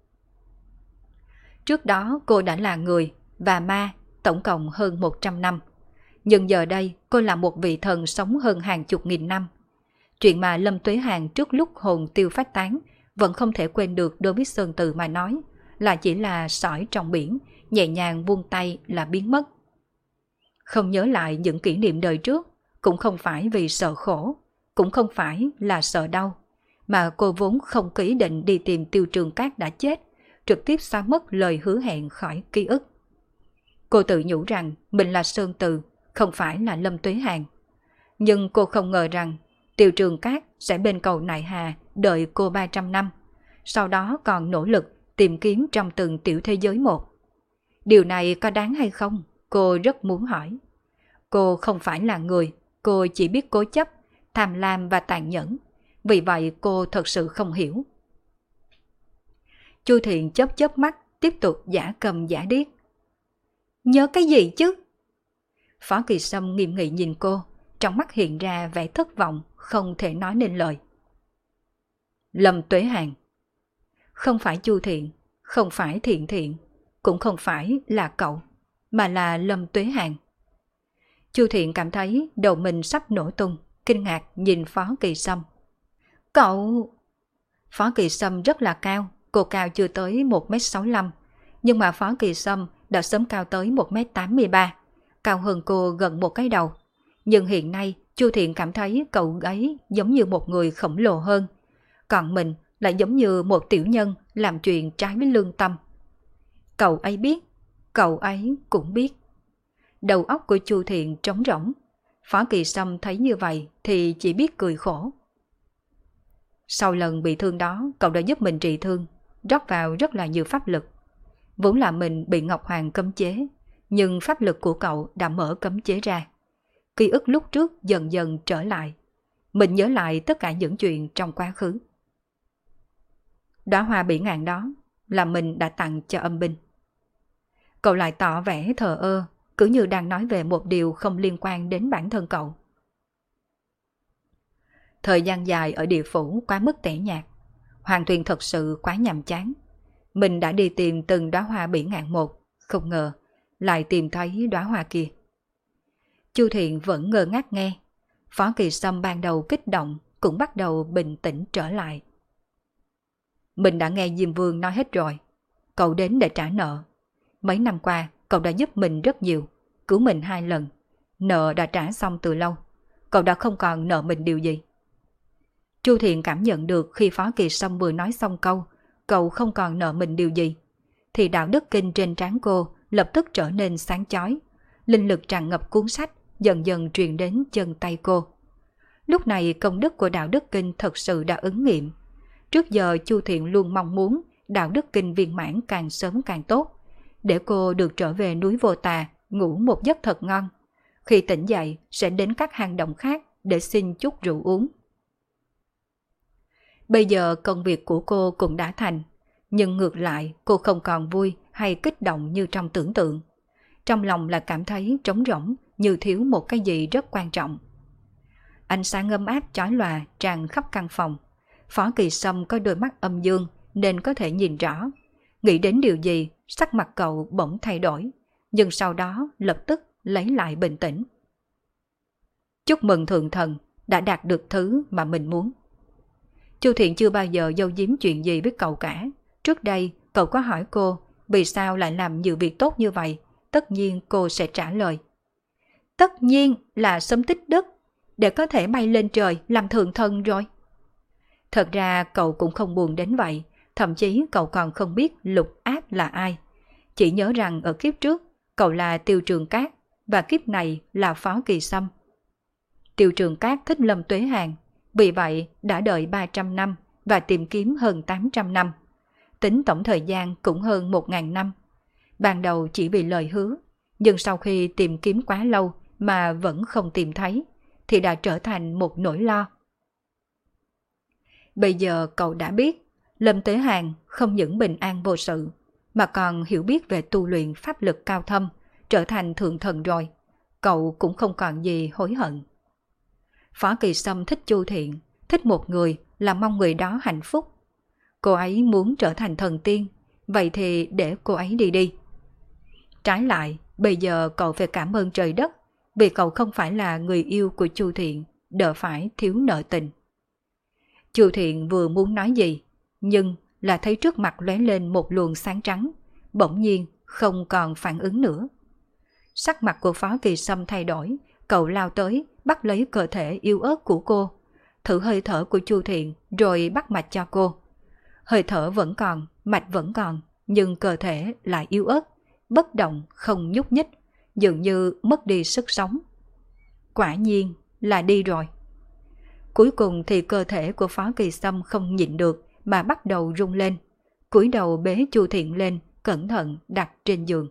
Trước đó cô đã là người và ma tổng cộng hơn 100 năm. Nhưng giờ đây cô là một vị thần sống hơn hàng chục nghìn năm. Chuyện mà Lâm Tuế Hàn trước lúc hồn tiêu phách tán vẫn không thể quên được đối với Sơn Từ mà nói, là chỉ là sỏi trong biển, nhẹ nhàng buông tay là biến mất. Không nhớ lại những kỷ niệm đời trước, cũng không phải vì sợ khổ, cũng không phải là sợ đau, mà cô vốn không có ý định đi tìm Tiêu Trường Cát đã chết, trực tiếp xóa mất lời hứa hẹn khỏi ký ức. Cô tự nhủ rằng mình là Sơn Từ, không phải là Lâm Tuế Hàn. Nhưng cô không ngờ rằng Tiêu Trường Cát sẽ bên cầu nại hà đợi cô 300 năm, sau đó còn nỗ lực tìm kiếm trong từng tiểu thế giới một. Điều này có đáng hay không? Cô rất muốn hỏi. Cô không phải là người, cô chỉ biết cố chấp, tham lam và tàn nhẫn. Vì vậy cô thật sự không hiểu. Chu Thiện chớp chớp mắt, tiếp tục giả cầm giả điếc. Nhớ cái gì chứ? Phó Kỳ Sâm nghiêm nghị nhìn cô, trong mắt hiện ra vẻ thất vọng, không thể nói nên lời. Lâm Tuế Hàn. Không phải Chu Thiện, không phải Thiện Thiện, cũng không phải là cậu, mà là Lâm Tuế Hàn. Chu Thiện cảm thấy đầu mình sắp nổ tung, kinh ngạc nhìn Phó Kỳ Sâm. Cậu... Phó Kỳ Sâm rất là cao, cô cao chưa tới 1m65, nhưng mà Phó Kỳ Sâm đã sớm cao tới 1m83, cao hơn cô gần một cái đầu. Nhưng hiện nay Chu Thiện cảm thấy cậu ấy giống như một người khổng lồ hơn, còn mình lại giống như một tiểu nhân làm chuyện trái với lương tâm. Cậu ấy biết, cậu ấy cũng biết. Đầu óc của Chu Thiện trống rỗng. Phó Kỳ Sâm thấy như vậy thì chỉ biết cười khổ. Sau lần bị thương đó, cậu đã giúp mình trị thương, rót vào rất là nhiều pháp lực. Vốn là mình bị Ngọc Hoàng cấm chế, nhưng pháp lực của cậu đã mở cấm chế ra. Ký ức lúc trước dần dần trở lại. Mình nhớ lại tất cả những chuyện trong quá khứ. Đóa hoa bỉ ngạn đó là mình đã tặng cho âm binh. Cậu lại tỏ vẻ thờ ơ, cứ như đang nói về một điều không liên quan đến bản thân cậu. Thời gian dài ở địa phủ quá mức tẻ nhạt, Hoàng Tuyền thật sự quá nhàm chán. Mình đã đi tìm từng đóa hoa bỉ ngạn một, không ngờ lại tìm thấy đóa hoa kia. Chu Thiện vẫn ngơ ngác nghe. Phó Kỳ Sâm ban đầu kích động cũng bắt đầu bình tĩnh trở lại. Mình đã nghe Diêm Vương nói hết rồi. Cậu đến để trả nợ. Mấy năm qua cậu đã giúp mình rất nhiều, cứu mình 2 lần. Nợ đã trả xong từ lâu. Cậu đã không còn nợ mình điều gì. Chu Thiện cảm nhận được khi Phó Kỳ Sâm vừa nói xong câu cậu không còn nợ mình điều gì, thì đạo đức kinh trên trán cô lập tức trở nên sáng chói. Linh lực tràn ngập cuốn sách dần dần truyền đến chân tay cô. Lúc này công đức của đạo đức kinh thật sự đã ứng nghiệm. Trước giờ Chu Thiện luôn mong muốn đạo đức kinh viên mãn càng sớm càng tốt, để cô được trở về núi Vô Tà ngủ một giấc thật ngon. Khi tỉnh dậy sẽ đến các hang động khác để xin chút rượu uống. Bây giờ công việc của cô cũng đã thành, nhưng ngược lại cô không còn vui hay kích động như trong tưởng tượng. Trong lòng là cảm thấy trống rỗng, như thiếu một cái gì rất quan trọng. Ánh sáng ấm áp chói lòa tràn khắp căn phòng. Phó Kỳ Sâm có đôi mắt âm dương nên có thể nhìn rõ. Nghĩ đến điều gì, sắc mặt cậu bỗng thay đổi, nhưng sau đó lập tức lấy lại bình tĩnh. Chúc mừng thượng thần đã đạt được thứ mà mình muốn. Chu Thiện chưa bao giờ giấu giếm chuyện gì với cậu cả. Trước đây cậu có hỏi cô vì sao lại làm nhiều việc tốt như vậy, tất nhiên cô sẽ trả lời. Tất nhiên là sớm tích đức, để có thể bay lên trời làm thượng thần rồi. Thật ra cậu cũng không buồn đến vậy, thậm chí cậu còn không biết Lục Áp là ai. Chỉ nhớ rằng ở kiếp trước cậu là Tiêu Trường Cát và kiếp này là Phó Kỳ Sâm. Tiêu Trường Cát thích Lâm Tuế Hàn, vì vậy đã đợi 300 năm và tìm kiếm hơn 800 năm. Tính tổng thời gian cũng hơn 1.000 năm. Ban đầu chỉ vì lời hứa, nhưng sau khi tìm kiếm quá lâu mà vẫn không tìm thấy, thì đã trở thành một nỗi lo. Bây giờ cậu đã biết, Lâm Tế Hàn không những bình an vô sự, mà còn hiểu biết về tu luyện pháp lực cao thâm, trở thành thượng thần rồi. Cậu cũng không còn gì hối hận. Phó Kỳ Sâm thích Chu Thiện, thích một người là mong người đó hạnh phúc. Cô ấy muốn trở thành thần tiên, vậy thì để cô ấy đi đi. Trái lại, bây giờ cậu phải cảm ơn trời đất, vì cậu không phải là người yêu của Chu Thiện, đỡ phải thiếu nợ tình. Chu Thiện vừa muốn nói gì, nhưng là thấy trước mặt lóe lên một luồng sáng trắng, bỗng nhiên không còn phản ứng nữa. Sắc mặt của Phó Kỳ Sâm thay đổi, cậu lao tới bắt lấy cơ thể yếu ớt của cô, thử hơi thở của Chu Thiện rồi bắt mạch cho cô. Hơi thở vẫn còn, mạch vẫn còn, nhưng cơ thể lại yếu ớt, bất động không nhúc nhích, dường như mất đi sức sống. Quả nhiên là đi rồi. Cuối cùng thì cơ thể của Phó Kỳ Sâm không nhịn được mà bắt đầu rung lên, cúi đầu bế Chu Thiện lên, cẩn thận đặt trên giường.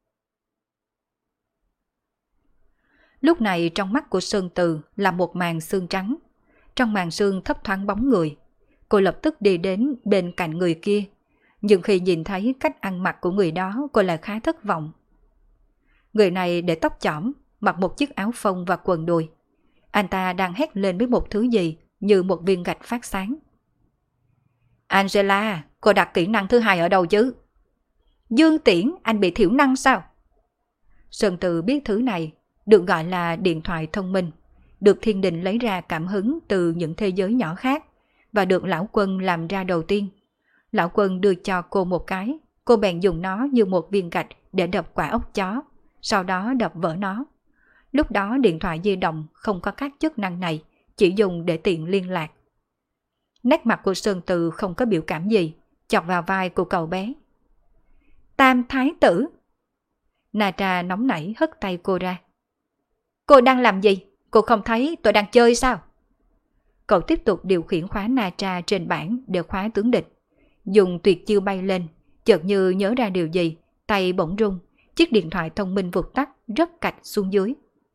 Lúc này trong mắt của Sơn Từ là một màn sương trắng. Trong màn sương thấp thoáng bóng người. Cô lập tức đi đến bên cạnh người kia. Nhưng khi nhìn thấy cách ăn mặc của người đó, cô lại khá thất vọng. Người này để tóc chỏm, mặc một chiếc áo phông và quần đùi. Anh ta đang hét lên với một thứ gì như một viên gạch phát sáng. Angela, cô đặt kỹ năng thứ 2 ở đâu chứ? Dương Tiễn, anh bị thiểu năng sao? Sơn Từ biết thứ này được gọi là điện thoại thông minh, được thiên đình lấy ra cảm hứng từ những thế giới nhỏ khác và được lão Quân làm ra đầu tiên. Lão Quân đưa cho cô một cái, cô bèn dùng nó như một viên gạch để đập quả ốc chó, sau đó đập vỡ nó. Lúc đó điện thoại di động không có các chức năng này, chỉ dùng để tiện liên lạc. Nét mặt của Sơn Từ không có biểu cảm gì, chọc vào vai của cậu bé. Tam thái tử! Natra nóng nảy hất tay cô ra. Cô đang làm gì? Cô không thấy tôi đang chơi sao? Cậu tiếp tục điều khiển khóa Natra trên bảng để khóa tướng địch. Dùng tuyệt chiêu bay lên, chợt như nhớ ra điều gì, tay bỗng rung, chiếc điện thoại thông minh vụt tắt rớt cạch xuống dưới.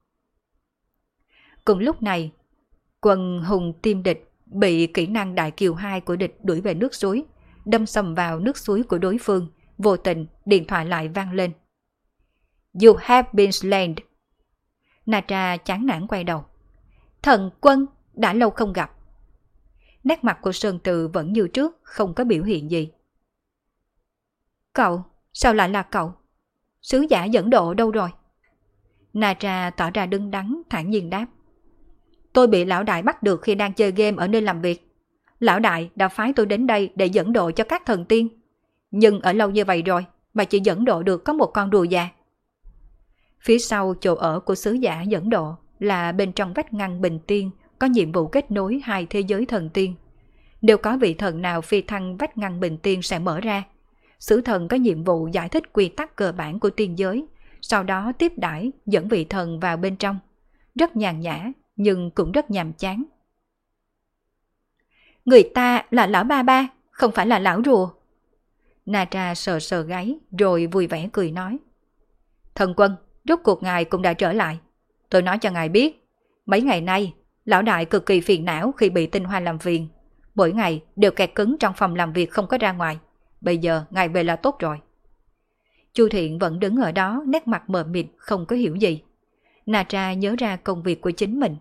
Cùng lúc này, quần hùng tim địch bị kỹ năng đại kiều 2 của địch đuổi về nước suối, đâm sầm vào nước suối của đối phương, vô tình điện thoại lại vang lên. You have been slain. Natra chán nản quay đầu. Thần quân, đã lâu không gặp. Nét mặt của Sơn Từ vẫn như trước, không có biểu hiện gì. Cậu, sao lại là cậu? Sứ giả dẫn độ đâu rồi? Na Tra tỏ ra đứng đắn, thản nhiên đáp. Tôi bị lão đại bắt được khi đang chơi game ở nơi làm việc. Lão đại đã phái tôi đến đây để dẫn độ cho các thần tiên. Nhưng ở lâu như vậy rồi, mà chỉ dẫn độ được có một con rùa già. Phía sau chỗ ở của sứ giả dẫn độ là bên trong vách ngăn bình tiên có nhiệm vụ kết nối hai thế giới thần tiên. Nếu có vị thần nào phi thăng vách ngăn bình tiên sẽ mở ra. Sứ thần có nhiệm vụ giải thích quy tắc cơ bản của tiên giới, sau đó tiếp đãi dẫn vị thần vào bên trong. Rất nhàn nhã, nhưng cũng rất nhàm chán. Người ta là lão ba ba, không phải là lão rùa. Na Tra sờ sờ gáy rồi vui vẻ cười nói. Thần quân, rốt cuộc ngài cũng đã trở lại. Tôi nói cho ngài biết, mấy ngày nay, lão đại cực kỳ phiền não khi bị tinh hoa làm phiền. Mỗi ngày đều kẹt cứng trong phòng làm việc không có ra ngoài. Bây giờ ngài về là tốt rồi. Chu Thiện vẫn đứng ở đó nét mặt mờ mịt không có hiểu gì. Na Tra nhớ ra công việc của chính mình.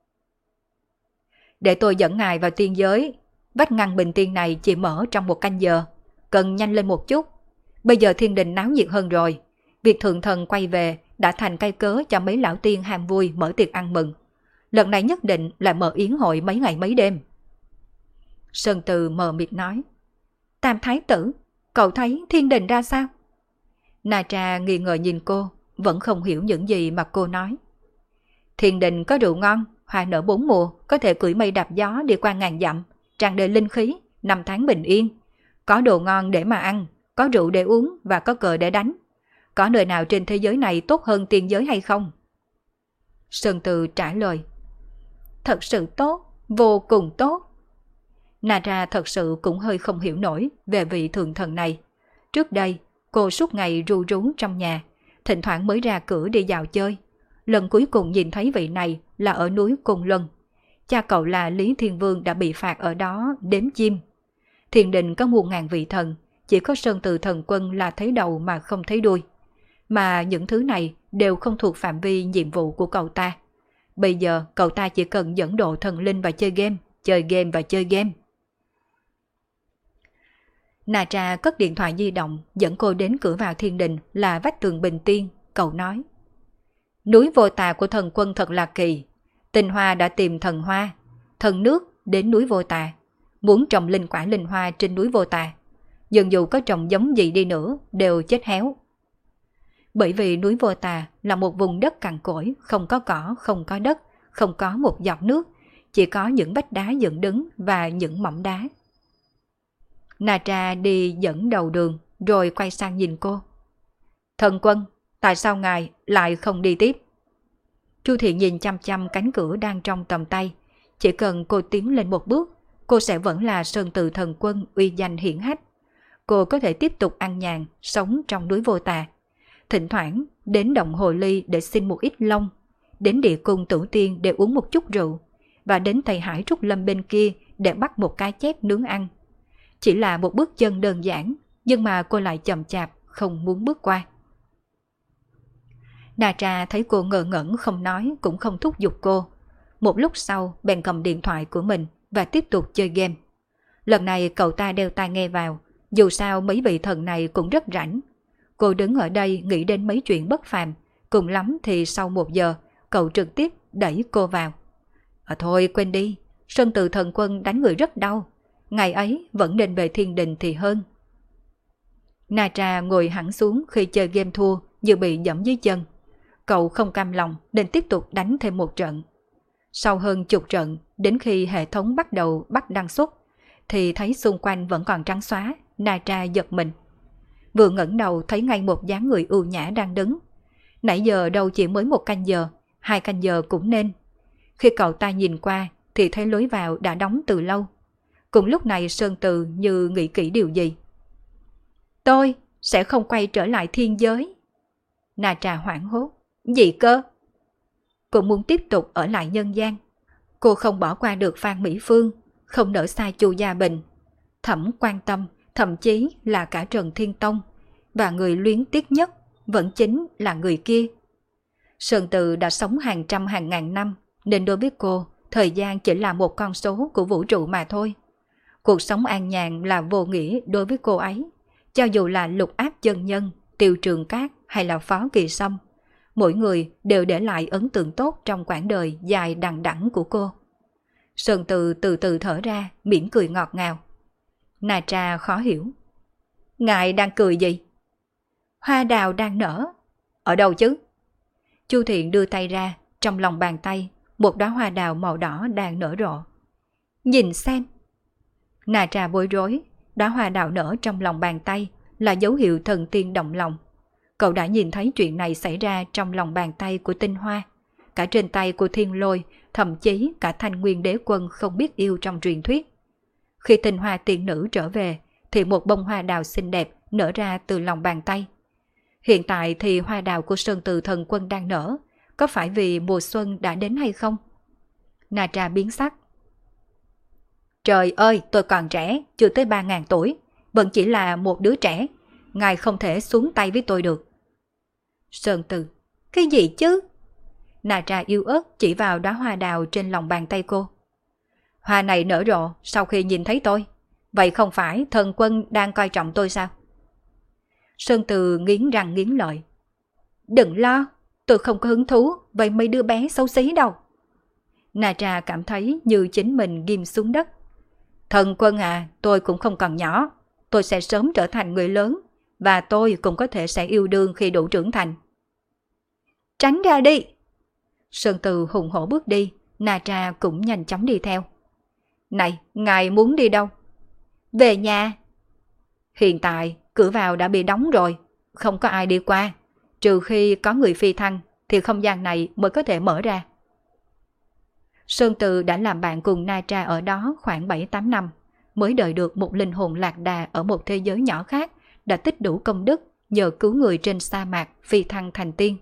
Để tôi dẫn ngài vào tiên giới. Vách ngăn bình tiên này chỉ mở trong 1 canh giờ. Cần nhanh lên một chút. Bây giờ thiên đình náo nhiệt hơn rồi. Việc thượng thần quay về đã thành cây cớ cho mấy lão tiên ham vui mở tiệc ăn mừng. Lần này nhất định là mở yến hội mấy ngày mấy đêm. Sơn Từ mờ mịt nói. Tam thái tử, cậu thấy thiên đình ra sao? Na Tra nghi ngờ nhìn cô, vẫn không hiểu những gì mà cô nói. Thiên đình có rượu ngon, hoa nở 4 mùa, có thể cưỡi mây đạp gió đi qua ngàn dặm, tràn đầy linh khí, 5 tháng bình yên. Có đồ ngon để mà ăn, có rượu để uống và có cờ để đánh. Có nơi nào trên thế giới này tốt hơn tiên giới hay không? Sơn Từ trả lời. Thật sự tốt, vô cùng tốt. Na Tra thật sự cũng hơi không hiểu nổi về vị thượng thần này. Trước đây, cô suốt ngày ru rú trong nhà, thỉnh thoảng mới ra cửa đi dạo chơi. Lần cuối cùng nhìn thấy vị này là ở núi Côn Luân. Cha cậu là Lý Thiên Vương đã bị phạt ở đó đếm chim. Thiên đình có 1000 vị thần, chỉ có Sơn Từ thần quân là thấy đầu mà không thấy đuôi. Mà những thứ này đều không thuộc phạm vi nhiệm vụ của cậu ta. Bây giờ cậu ta chỉ cần dẫn độ thần linh và chơi game, chơi game và chơi game. Na Tra cất điện thoại di động dẫn cô đến cửa vào thiên đình là vách tường bình tiên. Cậu nói. Núi Vô Tà của thần quân thật là kỳ. Tinh Hoa đã tìm thần hoa, thần nước đến núi Vô Tà, muốn trồng linh quả linh hoa trên núi Vô Tà. Nhưng dù có trồng giống gì đi nữa đều chết héo. Bởi vì núi Vô Tà là một vùng đất cằn cỗi, không có cỏ, không có đất, không có một giọt nước, chỉ có những vách đá dựng đứng và những mỏm đá. Na Tra đi dẫn đầu đường rồi quay sang nhìn cô. Thần quân, tại sao ngài lại không đi tiếp? Chu Thiện nhìn chăm chăm cánh cửa đang trong tầm tay. Chỉ cần cô tiến lên một bước, cô sẽ vẫn là Sơn Từ thần quân uy danh hiển hách. Cô có thể tiếp tục ăn nhàn, sống trong núi Vô Tà. Thỉnh thoảng đến động Hồ Ly để xin một ít lông, đến địa cung Tử Tiên để uống một chút rượu, và đến Tây Hải Trúc Lâm bên kia để bắt một cái chép nướng ăn. Chỉ là một bước chân đơn giản, nhưng mà cô lại chậm chạp, không muốn bước qua. Na Tra thấy cô ngơ ngẩn không nói cũng không thúc giục cô. Một lúc sau bèn cầm điện thoại của mình và tiếp tục chơi game. Lần này cậu ta đeo tai nghe vào, dù sao mấy vị thần này cũng rất rảnh. Cô đứng ở đây nghĩ đến mấy chuyện bất phàm, cùng lắm thì sau 1 giờ cậu trực tiếp đẩy cô vào. Thôi quên đi, Sơn Từ thần quân đánh người rất đau, ngày ấy vẫn nên về thiên đình thì hơn. Na Tra ngồi hẳn xuống khi chơi game thua như bị giẫm dưới chân. Cậu không cam lòng nên tiếp tục đánh thêm một trận. Sau hơn chục trận, đến khi hệ thống bắt đầu bắt đăng xuất, thì thấy xung quanh vẫn còn trắng xóa. Na Tra giật mình. Vừa ngẩng đầu thấy ngay một dáng người ưu nhã đang đứng. Nãy giờ đâu chỉ mới 1 canh giờ, 2 canh giờ cũng nên. Khi cậu ta nhìn qua thì thấy lối vào đã đóng từ lâu. Cùng lúc này Sơn Từ như nghĩ kỹ điều gì. Tôi sẽ không quay trở lại thiên giới. Na Tra hoảng hốt. Gì cơ? Cô muốn tiếp tục ở lại nhân gian. Cô không bỏ qua được Phan Mỹ Phương, không nỡ xa Chu Gia Bình, Thẩm Quan Tâm, thậm chí là cả Trần Thiên Tông, và người luyến tiếc nhất vẫn chính là người kia. Sơn Từ đã sống hàng trăm hàng ngàn năm, nên đối với cô, thời gian chỉ là một con số của vũ trụ mà thôi. Cuộc sống an nhàn là vô nghĩa đối với cô ấy, cho dù là Lục Áp chân nhân, Tiêu Trường Cát hay là Phó Kỳ Sâm. mỗi người đều để lại ấn tượng tốt trong quãng đời dài đằng đẵng của cô. Sơn Từ từ từ thở ra, mỉm cười ngọt ngào. Na Tra khó hiểu. Ngài đang cười gì? Hoa đào đang nở. Ở đâu chứ? Chu Thiện đưa tay ra, trong lòng bàn tay, một đóa hoa đào màu đỏ đang nở rộ. Nhìn xem. Na Tra bối rối, đóa hoa đào nở trong lòng bàn tay là dấu hiệu thần tiên động lòng. Cậu đã nhìn thấy chuyện này xảy ra trong lòng bàn tay của Tinh Hoa, cả trên tay của Thiên Lôi, thậm chí cả Thanh Nguyên Đế Quân không biết yêu trong truyền thuyết. Khi Tinh Hoa tiên nữ trở về, thì một bông hoa đào xinh đẹp nở ra từ lòng bàn tay. Hiện tại thì hoa đào của Sơn Từ Thần Quân đang nở, có phải vì mùa xuân đã đến hay không? Na Tra biến sắc. Trời ơi, tôi còn trẻ, chưa tới 3.000 tuổi, vẫn chỉ là một đứa trẻ. Ngài không thể xuống tay với tôi được. Sơn Từ, cái gì chứ? Na Tra yêu ớt chỉ vào đóa hoa đào trên lòng bàn tay cô. Hoa này nở rộ sau khi nhìn thấy tôi. Vậy không phải thần quân đang coi trọng tôi sao? Sơn Từ nghiến răng nghiến lợi. Đừng lo, tôi không có hứng thú với mấy đứa bé xấu xí đâu. Na Tra cảm thấy như chính mình ghim xuống đất. Thần quân à, tôi cũng không còn nhỏ. Tôi sẽ sớm trở thành người lớn, và tôi cũng có thể sẽ yêu đương khi đủ trưởng thành. Tránh ra đi! Sơn Từ hùng hổ bước đi, Na Tra cũng nhanh chóng đi theo. Này, ngài muốn đi đâu? Về nhà. Hiện tại, cửa vào đã bị đóng rồi, không có ai đi qua. Trừ khi có người phi thăng, thì không gian này mới có thể mở ra. Sơn Từ đã làm bạn cùng Na Tra ở đó khoảng 7-8 năm, mới đợi được một linh hồn lạc đà ở một thế giới nhỏ khác đã tích đủ công đức nhờ cứu người trên sa mạc phi thăng thành tiên.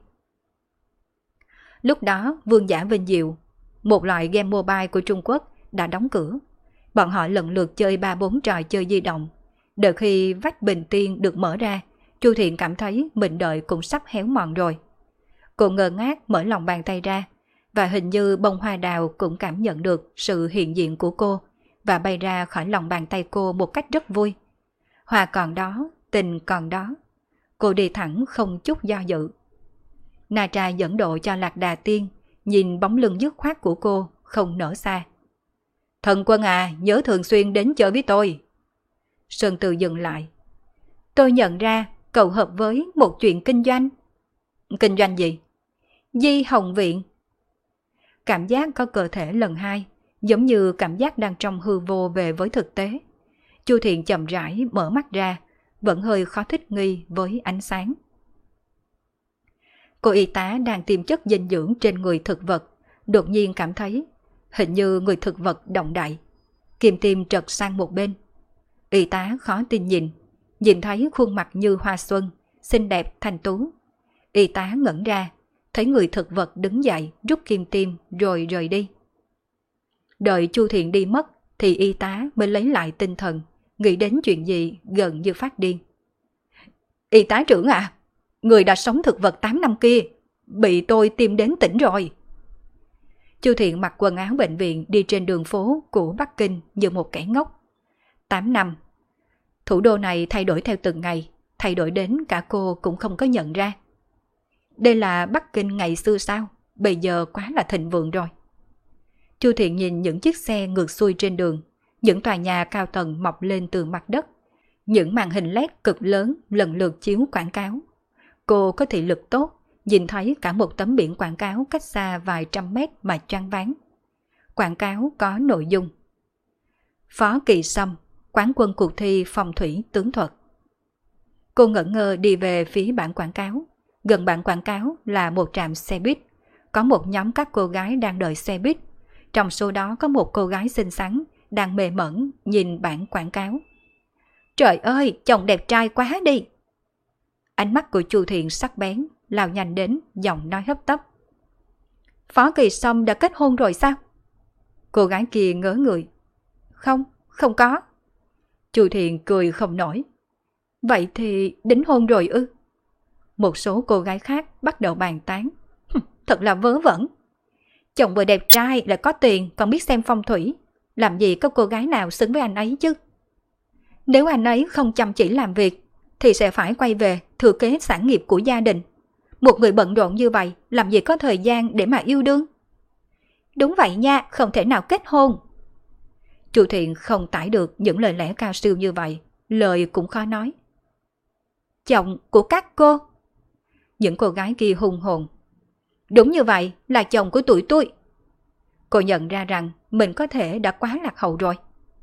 Lúc đó, Vương giả Vinh Diệu, một loại game mobile của Trung Quốc, đã đóng cửa. Bọn họ lần lượt chơi 3-4 trò chơi di động. Đợi khi vách bình tiên được mở ra, Chu Thiện cảm thấy mình đợi cũng sắp héo mòn rồi. Cô ngơ ngác mở lòng bàn tay ra, và hình như bông hoa đào cũng cảm nhận được sự hiện diện của cô và bay ra khỏi lòng bàn tay cô một cách rất vui. Hoa còn đó, tình còn đó. Cô đi thẳng không chút do dự. Na Tra dẫn độ cho Lạc Đà Tiên, nhìn bóng lưng dứt khoát của cô không nở xa. Thần quân à, nhớ thường xuyên đến chơi với tôi. Sơn Từ dừng lại. Tôi nhận ra cậu hợp với một chuyện kinh doanh. Kinh doanh gì? Di Hồng Viện. Cảm giác có cơ thể lần hai, giống như cảm giác đang trong hư vô về với thực tế. Chu Thiện chậm rãi mở mắt ra, vẫn hơi khó thích nghi với ánh sáng. Cô y tá đang tiêm chất dinh dưỡng trên người thực vật, đột nhiên cảm thấy hình như người thực vật động đậy. Kim tim trật sang một bên. Y tá khó tin nhìn thấy khuôn mặt như hoa xuân, xinh đẹp thanh tú. Y tá ngẩn ra, thấy người thực vật đứng dậy rút kim tim rồi rời đi. Đợi Chu Thiện đi mất thì y tá mới lấy lại tinh thần, nghĩ đến chuyện gì gần như phát điên. Y tá trưởng à, người đã sống thực vật 8 năm kia, bị tôi tiêm đến tỉnh rồi. Chu Thiện mặc quần áo bệnh viện đi trên đường phố của Bắc Kinh như một kẻ ngốc. 8 năm. Thủ đô này thay đổi theo từng ngày, thay đổi đến cả cô cũng không có nhận ra. Đây là Bắc Kinh ngày xưa sao? Bây giờ quá là thịnh vượng rồi. Chu Thiện nhìn những chiếc xe ngược xuôi trên đường, những tòa nhà cao tầng mọc lên từ mặt đất, những màn hình LED cực lớn lần lượt chiếu quảng cáo. Cô có thị lực tốt, nhìn thấy cả một tấm biển quảng cáo cách xa vài trăm mét mà choáng váng. Quảng cáo có nội dung: Phó Kỳ Sâm, quán quân cuộc thi phong thủy tướng thuật. Cô ngẩn ngơ đi về phía bảng quảng cáo. Gần bảng quảng cáo là một trạm xe buýt. Có một nhóm các cô gái đang đợi xe buýt. Trong số đó có một cô gái xinh xắn đang mê mẩn nhìn bảng quảng cáo. Trời ơi, chồng đẹp trai quá đi! Ánh mắt của Chu Thiện sắc bén, lao nhanh đến, giọng nói hấp tấp. Phó Kỳ Sâm đã kết hôn rồi sao? Cô gái kia ngớ người. Không, không có. Chu Thiện cười không nổi. Vậy thì đính hôn rồi ư? Một số cô gái khác bắt đầu bàn tán. Thật là vớ vẩn. Chồng vừa đẹp trai lại có tiền còn biết xem phong thủy. Làm gì có cô gái nào xứng với anh ấy chứ? Nếu anh ấy không chăm chỉ làm việc thì sẽ phải quay về thừa kế sản nghiệp của gia đình. Một người bận rộn như vậy làm gì có thời gian để mà yêu đương? Đúng vậy nha, không thể nào kết hôn. Chu Thiện không tải được những lời lẽ cao siêu như vậy, lời cũng khó nói. Chồng của các cô? Những cô gái kia hùng hồn. Đúng như vậy, là chồng của tụi tôi. Cô nhận ra rằng mình có thể đã quá lạc hậu rồi.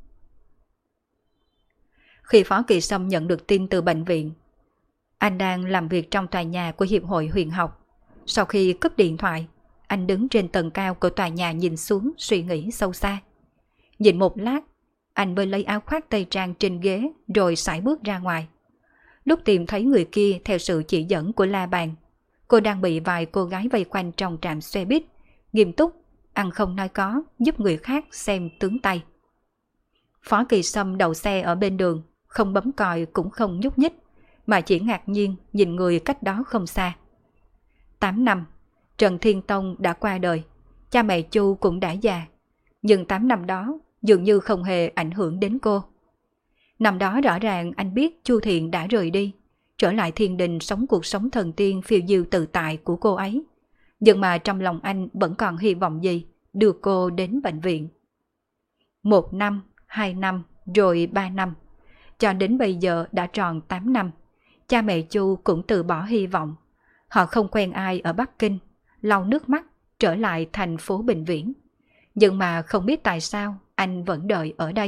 Khi Phó Kỳ Sâm nhận được tin từ bệnh viện, anh đang làm việc trong tòa nhà của Hiệp hội Huyền học. Sau khi cúp điện thoại, anh đứng trên tầng cao của tòa nhà nhìn xuống suy nghĩ sâu xa. Nhìn một lát, anh mới lấy áo khoác tây trang trên ghế rồi sải bước ra ngoài. Lúc tìm thấy người kia theo sự chỉ dẫn của La Bàn, cô đang bị vài cô gái vây quanh trong trạm xe buýt, nghiêm túc, ăn không nói có, giúp người khác xem tướng tay. Phó Kỳ Sâm đậu xe ở bên đường, không bấm còi cũng không nhúc nhích, mà chỉ ngạc nhiên nhìn người cách đó không xa. 8 năm, Trần Thiên Tông đã qua đời, cha mẹ Chu cũng đã già, nhưng 8 năm đó dường như không hề ảnh hưởng đến cô. Năm đó rõ ràng anh biết Chu Thiện đã rời đi, trở lại thiên đình sống cuộc sống thần tiên phiêu diêu tự tại của cô ấy. Nhưng mà trong lòng anh vẫn còn hy vọng gì đưa cô đến bệnh viện. 1 năm, 2 năm, rồi 3 năm. Cho đến bây giờ đã tròn 8 năm. Cha mẹ Chu cũng từ bỏ hy vọng. Họ không quen ai ở Bắc Kinh, lau nước mắt, trở lại thành phố Bình Viễn. Nhưng mà không biết tại sao anh vẫn đợi ở đây.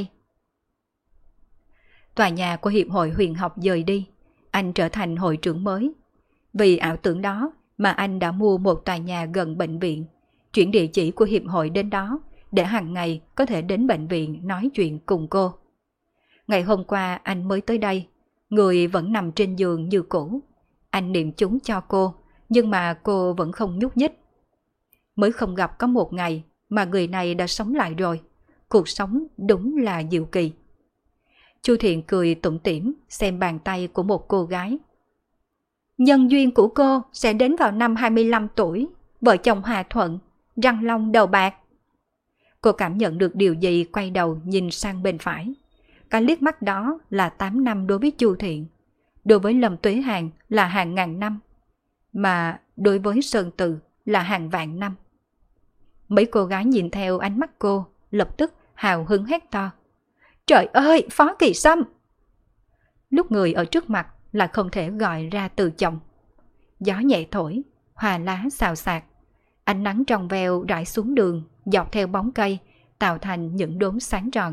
Tòa nhà của Hiệp hội Huyền học dời đi, anh trở thành hội trưởng mới. Vì ảo tưởng đó mà anh đã mua một tòa nhà gần bệnh viện, chuyển địa chỉ của Hiệp hội đến đó để hàng ngày có thể đến bệnh viện nói chuyện cùng cô. Ngày hôm qua anh mới tới đây, người vẫn nằm trên giường như cũ. Anh niệm chúng cho cô, nhưng mà cô vẫn không nhúc nhích. Mới không gặp có một ngày mà người này đã sống lại rồi. Cuộc sống đúng là diệu kỳ. Chu Thiện cười tủm tỉm xem bàn tay của một cô gái. Nhân duyên của cô sẽ đến vào năm 25 tuổi, vợ chồng hòa thuận, răng long đầu bạc. Cô cảm nhận được điều gì, quay đầu nhìn sang bên phải. Cái liếc mắt đó là 8 năm đối với Chu Thiện. Đối với Lâm Tuế Hàn là hàng ngàn năm. Mà đối với Sơn Từ là hàng vạn năm. Mấy cô gái nhìn theo ánh mắt cô, lập tức hào hứng hét to. Trời ơi, Phó Kỳ Sâm! Lúc người ở trước mặt là không thể gọi ra từ chồng. Gió nhẹ thổi, hoa lá xào xạc. Ánh nắng trong veo rải xuống đường, dọc theo bóng cây, tạo thành những đốm sáng tròn.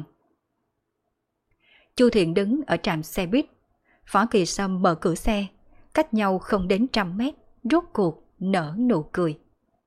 Chu Thiện đứng ở trạm xe buýt. Phó Kỳ Sâm mở cửa xe, cách nhau không đến 100 mét, rốt cuộc nở nụ cười.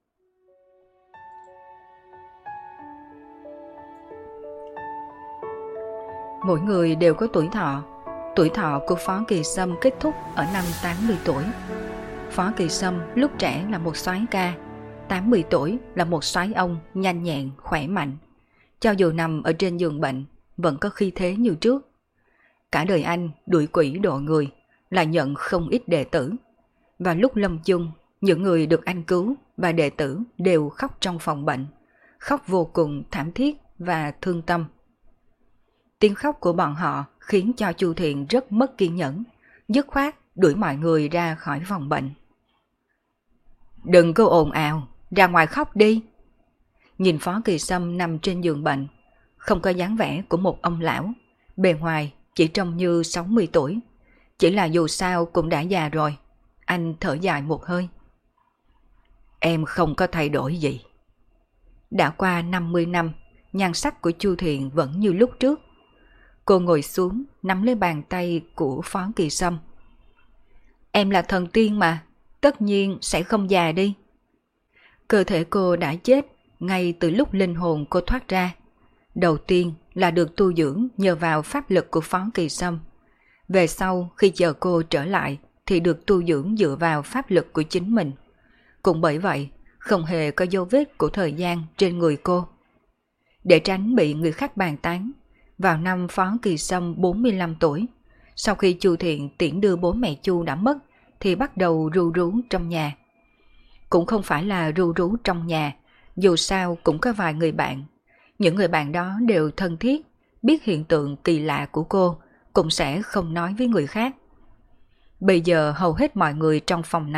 Mỗi người đều có tuổi thọ. Tuổi thọ của Phó Kỳ Sâm kết thúc ở năm 80 tuổi. Phó Kỳ Sâm lúc trẻ là một soái ca, 80 tuổi là một soái ông nhanh nhẹn, khỏe mạnh. Cho dù nằm ở trên giường bệnh, vẫn có khí thế như trước. Cả đời anh đuổi quỷ độ người, là nhận không ít đệ tử. Và lúc lâm chung, những người được anh cứu và đệ tử đều khóc trong phòng bệnh. Khóc vô cùng thảm thiết và thương tâm. Tiếng khóc của bọn họ khiến cho Chu Thiện rất mất kiên nhẫn, dứt khoát đuổi mọi người ra khỏi phòng bệnh. Đừng có ồn ào, ra ngoài khóc đi. Nhìn Phó Kỳ Sâm nằm trên giường bệnh, không có dáng vẻ của một ông lão, bề ngoài chỉ trông như 60 tuổi. Chỉ là dù sao cũng đã già rồi, anh thở dài một hơi. Em không có thay đổi gì. Đã qua 50 năm, nhan sắc của Chu Thiện vẫn như lúc trước. Cô ngồi xuống, nắm lấy bàn tay của Phó Kỳ Sâm. Em là thần tiên mà, tất nhiên sẽ không già đi. Cơ thể cô đã chết ngay từ lúc linh hồn cô thoát ra. Đầu tiên là được tu dưỡng nhờ vào pháp lực của Phó Kỳ Sâm. Về sau khi chờ cô trở lại thì được tu dưỡng dựa vào pháp lực của chính mình. Cũng bởi vậy, không hề có dấu vết của thời gian trên người cô. Để tránh bị người khác bàn tán, vào năm Phó Kỳ Sâm 45 tuổi, sau khi Chu Thiện tiễn đưa bố mẹ Chu đã mất, thì bắt đầu ru rú trong nhà. Cũng không phải là ru rú trong nhà, dù sao cũng có vài người bạn. Những người bạn đó đều thân thiết, biết hiện tượng kỳ lạ của cô, cũng sẽ không nói với người khác. Bây giờ hầu hết mọi người trong phòng này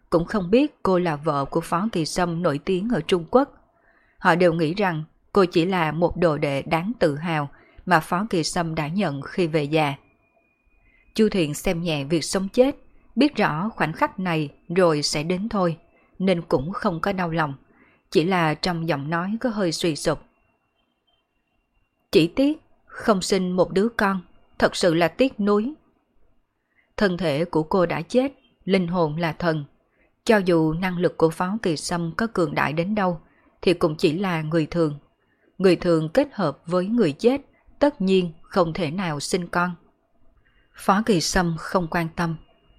cũng không biết cô là vợ của Phó Kỳ Sâm nổi tiếng ở Trung Quốc. Họ đều nghĩ rằng cô chỉ là một đồ đệ đáng tự hào mà Phó Kỳ Sâm đã nhận khi về già. Chu Thiện xem nhẹ việc sống chết, biết rõ khoảnh khắc này rồi sẽ đến thôi, nên cũng không có đau lòng, chỉ là trong giọng nói có hơi suy sụp. Chỉ tiếc, không sinh một đứa con, thật sự là tiếc nuối. Thân thể của cô đã chết, linh hồn là thần. Cho dù năng lực của Phó Kỳ Sâm có cường đại đến đâu, thì cũng chỉ là người thường. Người thường kết hợp với người chết, tất nhiên không thể nào sinh con. Phó Kỳ Sâm không quan tâm.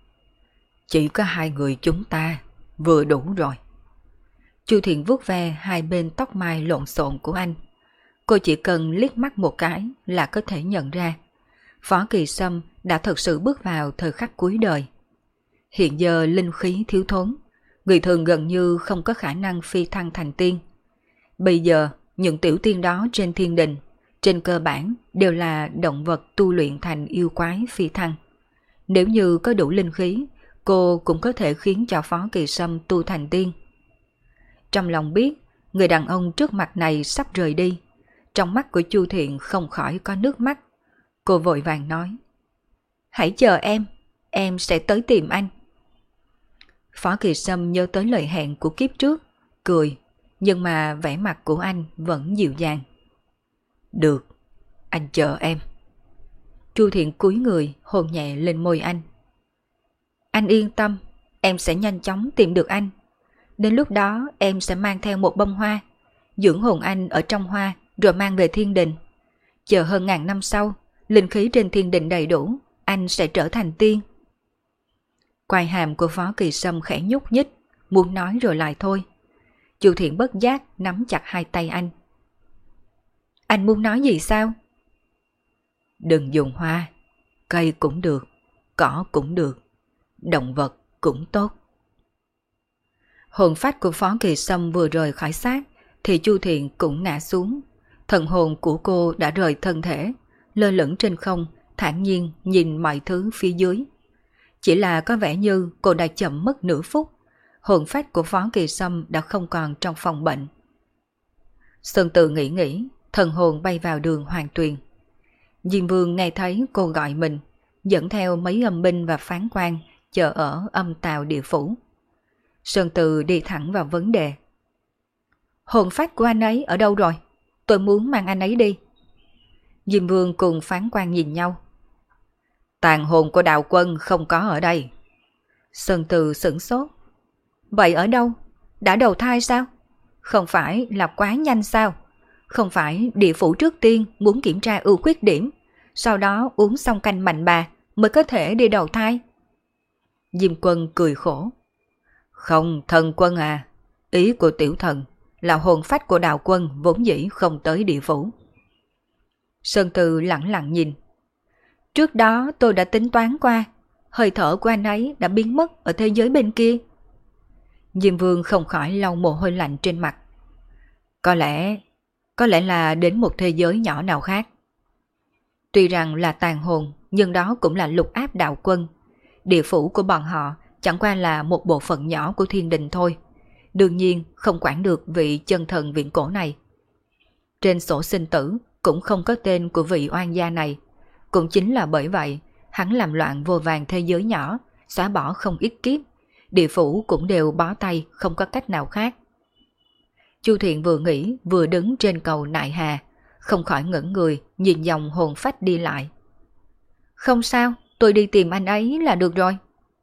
Chỉ có hai người chúng ta, vừa đủ rồi. Chu Thiện vuốt ve hai bên tóc mai lộn xộn của anh. Cô chỉ cần liếc mắt một cái là có thể nhận ra. Phó Kỳ Sâm đã thật sự bước vào thời khắc cuối đời. Hiện giờ linh khí thiếu thốn, người thường gần như không có khả năng phi thăng thành tiên. Bây giờ, những tiểu tiên đó trên thiên đình, trên cơ bản đều là động vật tu luyện thành yêu quái phi thăng. Nếu như có đủ linh khí, cô cũng có thể khiến cho Phó Kỳ Sâm tu thành tiên. Trong lòng biết, người đàn ông trước mặt này sắp rời đi. Trong mắt của Chu Thiện không khỏi có nước mắt. Cô vội vàng nói: Hãy chờ em sẽ tới tìm anh. Phó Kỳ Sâm nhớ tới lời hẹn của kiếp trước, cười, nhưng mà vẻ mặt của anh vẫn dịu dàng. Được, anh chờ em. Chu Thiện cúi người hôn nhẹ lên môi anh. Anh yên tâm, em sẽ nhanh chóng tìm được anh. Đến lúc đó em sẽ mang theo một bông hoa, dưỡng hồn anh ở trong hoa rồi mang về thiên đình. Chờ hơn 1000 năm sau, linh khí trên thiên đình đầy đủ, anh sẽ trở thành tiên. Quai hàm của Phó Kỳ Sâm khẽ nhúc nhích, muốn nói rồi lại thôi. Chu Thiện bất giác nắm chặt hai tay anh. Anh muốn nói gì sao? Đừng dùng hoa, cây cũng được, cỏ cũng được, động vật cũng tốt. Hồn phách của Phó Kỳ Sâm vừa rời khỏi xác thì Chu Thiện cũng ngã xuống. Thần hồn của cô đã rời thân thể, lơ lửng trên không, thản nhiên nhìn mọi thứ phía dưới. Chỉ là có vẻ như cô đã chậm mất nửa phút, hồn phách của Phó Kỳ Sâm đã không còn trong phòng bệnh. Sơn Tự nghĩ, thần hồn bay vào đường Hoàng Tuyền. Diêm Vương nghe thấy cô gọi mình, dẫn theo mấy âm binh và phán quan chờ ở âm tào địa phủ. Sơn Tự đi thẳng vào vấn đề. Hồn phách của anh ấy ở đâu rồi? Tôi muốn mang anh ấy đi. Diêm Vương cùng phán quan nhìn nhau. Tàn hồn của đạo quân không có ở đây. Sơn Tự sửng sốt. Vậy ở đâu? Đã đầu thai sao? Không phải là quá nhanh sao? Không phải địa phủ trước tiên muốn kiểm tra ưu khuyết điểm, sau đó uống xong canh mạnh bà mới có thể đi đầu thai? Diêm Quân cười khổ. Không, thần quân à, ý của tiểu thần là hồn phách của đạo quân vốn dĩ không tới địa phủ. Sơn Từ lặng lặng nhìn. Trước đó tôi đã tính toán qua, hơi thở của anh ấy đã biến mất ở thế giới bên kia. Diêm Vương không khỏi lau mồ hôi lạnh trên mặt. Có lẽ là đến một thế giới nhỏ nào khác. Tuy rằng là tàn hồn, nhưng đó cũng là lục áp đạo quân. Địa phủ của bọn họ chẳng qua là một bộ phận nhỏ của thiên đình thôi. Đương nhiên không quản được vị chân thần viễn cổ này. Trên sổ sinh tử cũng không có tên của vị oan gia này. Cũng chính là bởi vậy, hắn làm loạn vô vàn thế giới nhỏ, xóa bỏ không ít kiếp. Địa phủ cũng đều bó tay, không có cách nào khác. Chu Thiện vừa nghĩ vừa đứng trên cầu nại hà, không khỏi ngẩng người nhìn dòng hồn phách đi lại. Không sao, tôi đi tìm anh ấy là được rồi.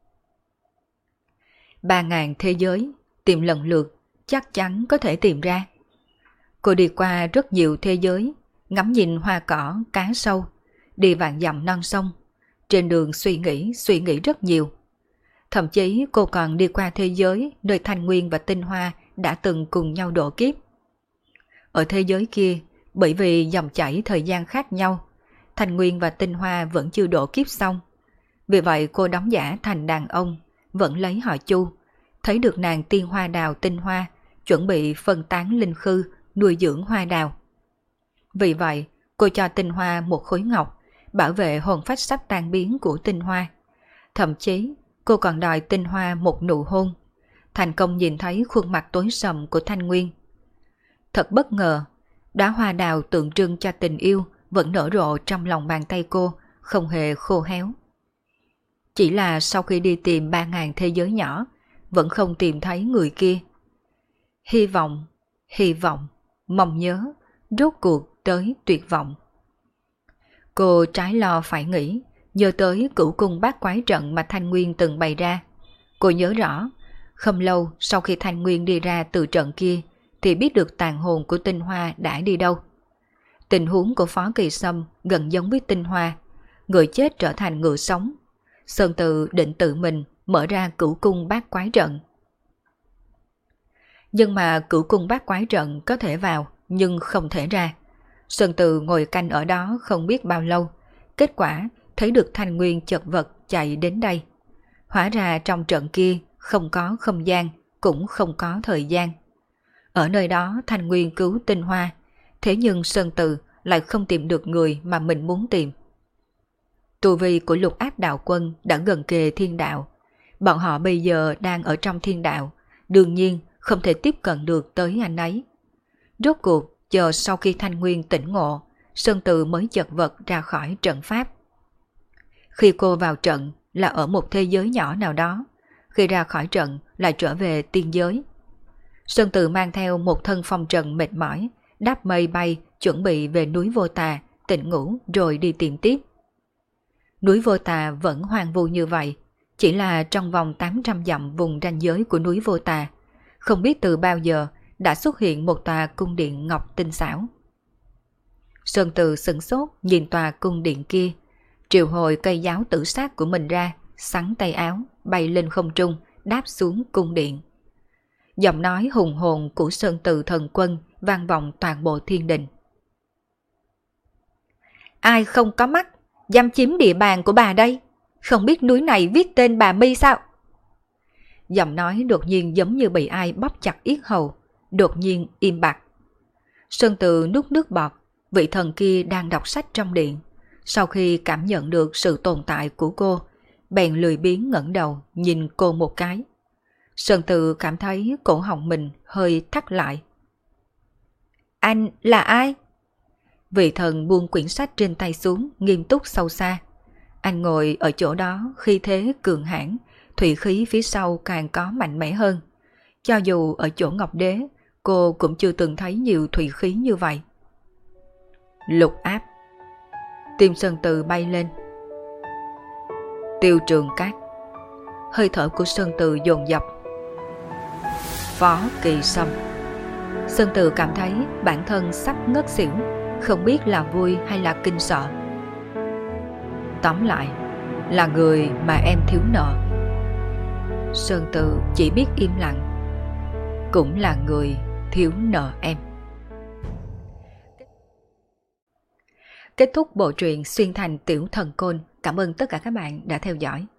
3000 thế giới, tìm lần lượt, chắc chắn có thể tìm ra. Cô đi qua rất nhiều thế giới, ngắm nhìn hoa cỏ, cá sâu, đi vạn dặm non sông. Trên đường suy nghĩ rất nhiều. Thậm chí cô còn đi qua thế giới nơi Thanh Nguyên và Tinh Hoa đã từng cùng nhau độ kiếp. Ở thế giới kia, bởi vì dòng chảy thời gian khác nhau, Thanh Nguyên và Tinh Hoa vẫn chưa độ kiếp xong. Vì vậy cô đóng giả thành đàn ông, vẫn lấy họ Chu, thấy được nàng tiên hoa đào Tinh Hoa, chuẩn bị phân tán linh khư, nuôi dưỡng hoa đào. Vì vậy, cô cho Tinh Hoa một khối ngọc, bảo vệ hồn phách sắp tan biến của Tinh Hoa. Thậm chí, cô còn đòi Tinh Hoa một nụ hôn, thành công nhìn thấy khuôn mặt tối sầm của Thanh Nguyên. Thật bất ngờ, đóa hoa đào tượng trưng cho tình yêu vẫn nở rộ trong lòng bàn tay cô, không hề khô héo. Chỉ là sau khi đi tìm 3.000 thế giới nhỏ, vẫn không tìm thấy người kia. Hy vọng, mong nhớ, rốt cuộc tới tuyệt vọng. Cô trái lo phải nghĩ, nhớ tới cửu cung bát quái trận mà Thanh Nguyên từng bày ra. Cô nhớ rõ, không lâu sau khi Thanh Nguyên đi ra từ trận kia, thì biết được tàn hồn của Tinh Hoa đã đi đâu. Tình huống của Phó Kỳ Sâm gần giống với Tinh Hoa, người chết trở thành người sống. Sơn Từ định tự mình mở ra cửu cung bát quái trận. Nhưng mà cửu cung bát quái trận có thể vào, nhưng không thể ra. Sơn Từ ngồi canh ở đó không biết bao lâu, kết quả thấy được Thanh Nguyên chật vật chạy đến đây. Hóa ra trong trận kia không có không gian, cũng không có thời gian. Ở nơi đó Thanh Nguyên cứu Tinh Hoa, thế nhưng Sơn Từ lại không tìm được người mà mình muốn tìm. Tu vi của Lục Áp đạo quân đã gần kề thiên đạo. Bọn họ bây giờ đang ở trong thiên đạo, đương nhiên không thể tiếp cận được tới anh ấy. Rốt cuộc, chờ sau khi Thanh Nguyên tỉnh ngộ, Sơn Từ mới chật vật ra khỏi trận pháp. Khi cô vào trận là ở một thế giới nhỏ nào đó, khi ra khỏi trận lại trở về tiên giới. Sơn Từ mang theo một thân phong trần mệt mỏi, đáp mây bay, chuẩn bị về núi Vô Tà, tỉnh ngủ rồi đi tìm tiếp. Núi Vô Tà vẫn hoang vu như vậy, chỉ là trong vòng 800 dặm vùng ranh giới của núi Vô Tà, không biết từ bao giờ đã xuất hiện một tòa cung điện ngọc tinh xảo. Sơn Từ sửng sốt nhìn tòa cung điện kia, triệu hồi cây giáo tử sát của mình ra, xắn tay áo, bay lên không trung, đáp xuống cung điện. Giọng nói hùng hồn của Sơn Từ thần quân vang vọng toàn bộ thiên đình. Ai không có mắt, dám chiếm địa bàn của bà đây? Không biết núi này viết tên bà Mi sao? Giọng nói đột nhiên giống như bị ai bóp chặt yết hầu, đột nhiên im bặt. Sơn Từ nuốt nước bọt, vị thần kia đang đọc sách trong điện. Sau khi cảm nhận được sự tồn tại của cô, bèn lười biếng ngẩng đầu nhìn cô một cái. Sơn Từ cảm thấy cổ họng mình hơi thắt lại. Anh là ai? Vị thần buông quyển sách trên tay xuống, nghiêm túc sâu xa. Anh ngồi ở chỗ đó khí thế cường hãn, thủy khí phía sau càng có mạnh mẽ hơn. Cho dù ở chỗ Ngọc Đế, cô cũng chưa từng thấy nhiều thủy khí như vậy. Lục Áp. Tim Sơn Từ bay lên. Tiêu Trường Cát. Hơi thở của Sơn Từ dồn dập. Phó Kỳ Sâm. Sơn Từ cảm thấy bản thân sắp ngất xỉu, không biết là vui hay là kinh sợ. Tóm lại, là người mà em thiếu nợ. Sơn Từ chỉ biết im lặng, cũng là người thiếu nợ em. Kết thúc bộ truyện Xuyên Thành Tiểu Thần Côn. Cảm ơn tất cả các bạn đã theo dõi.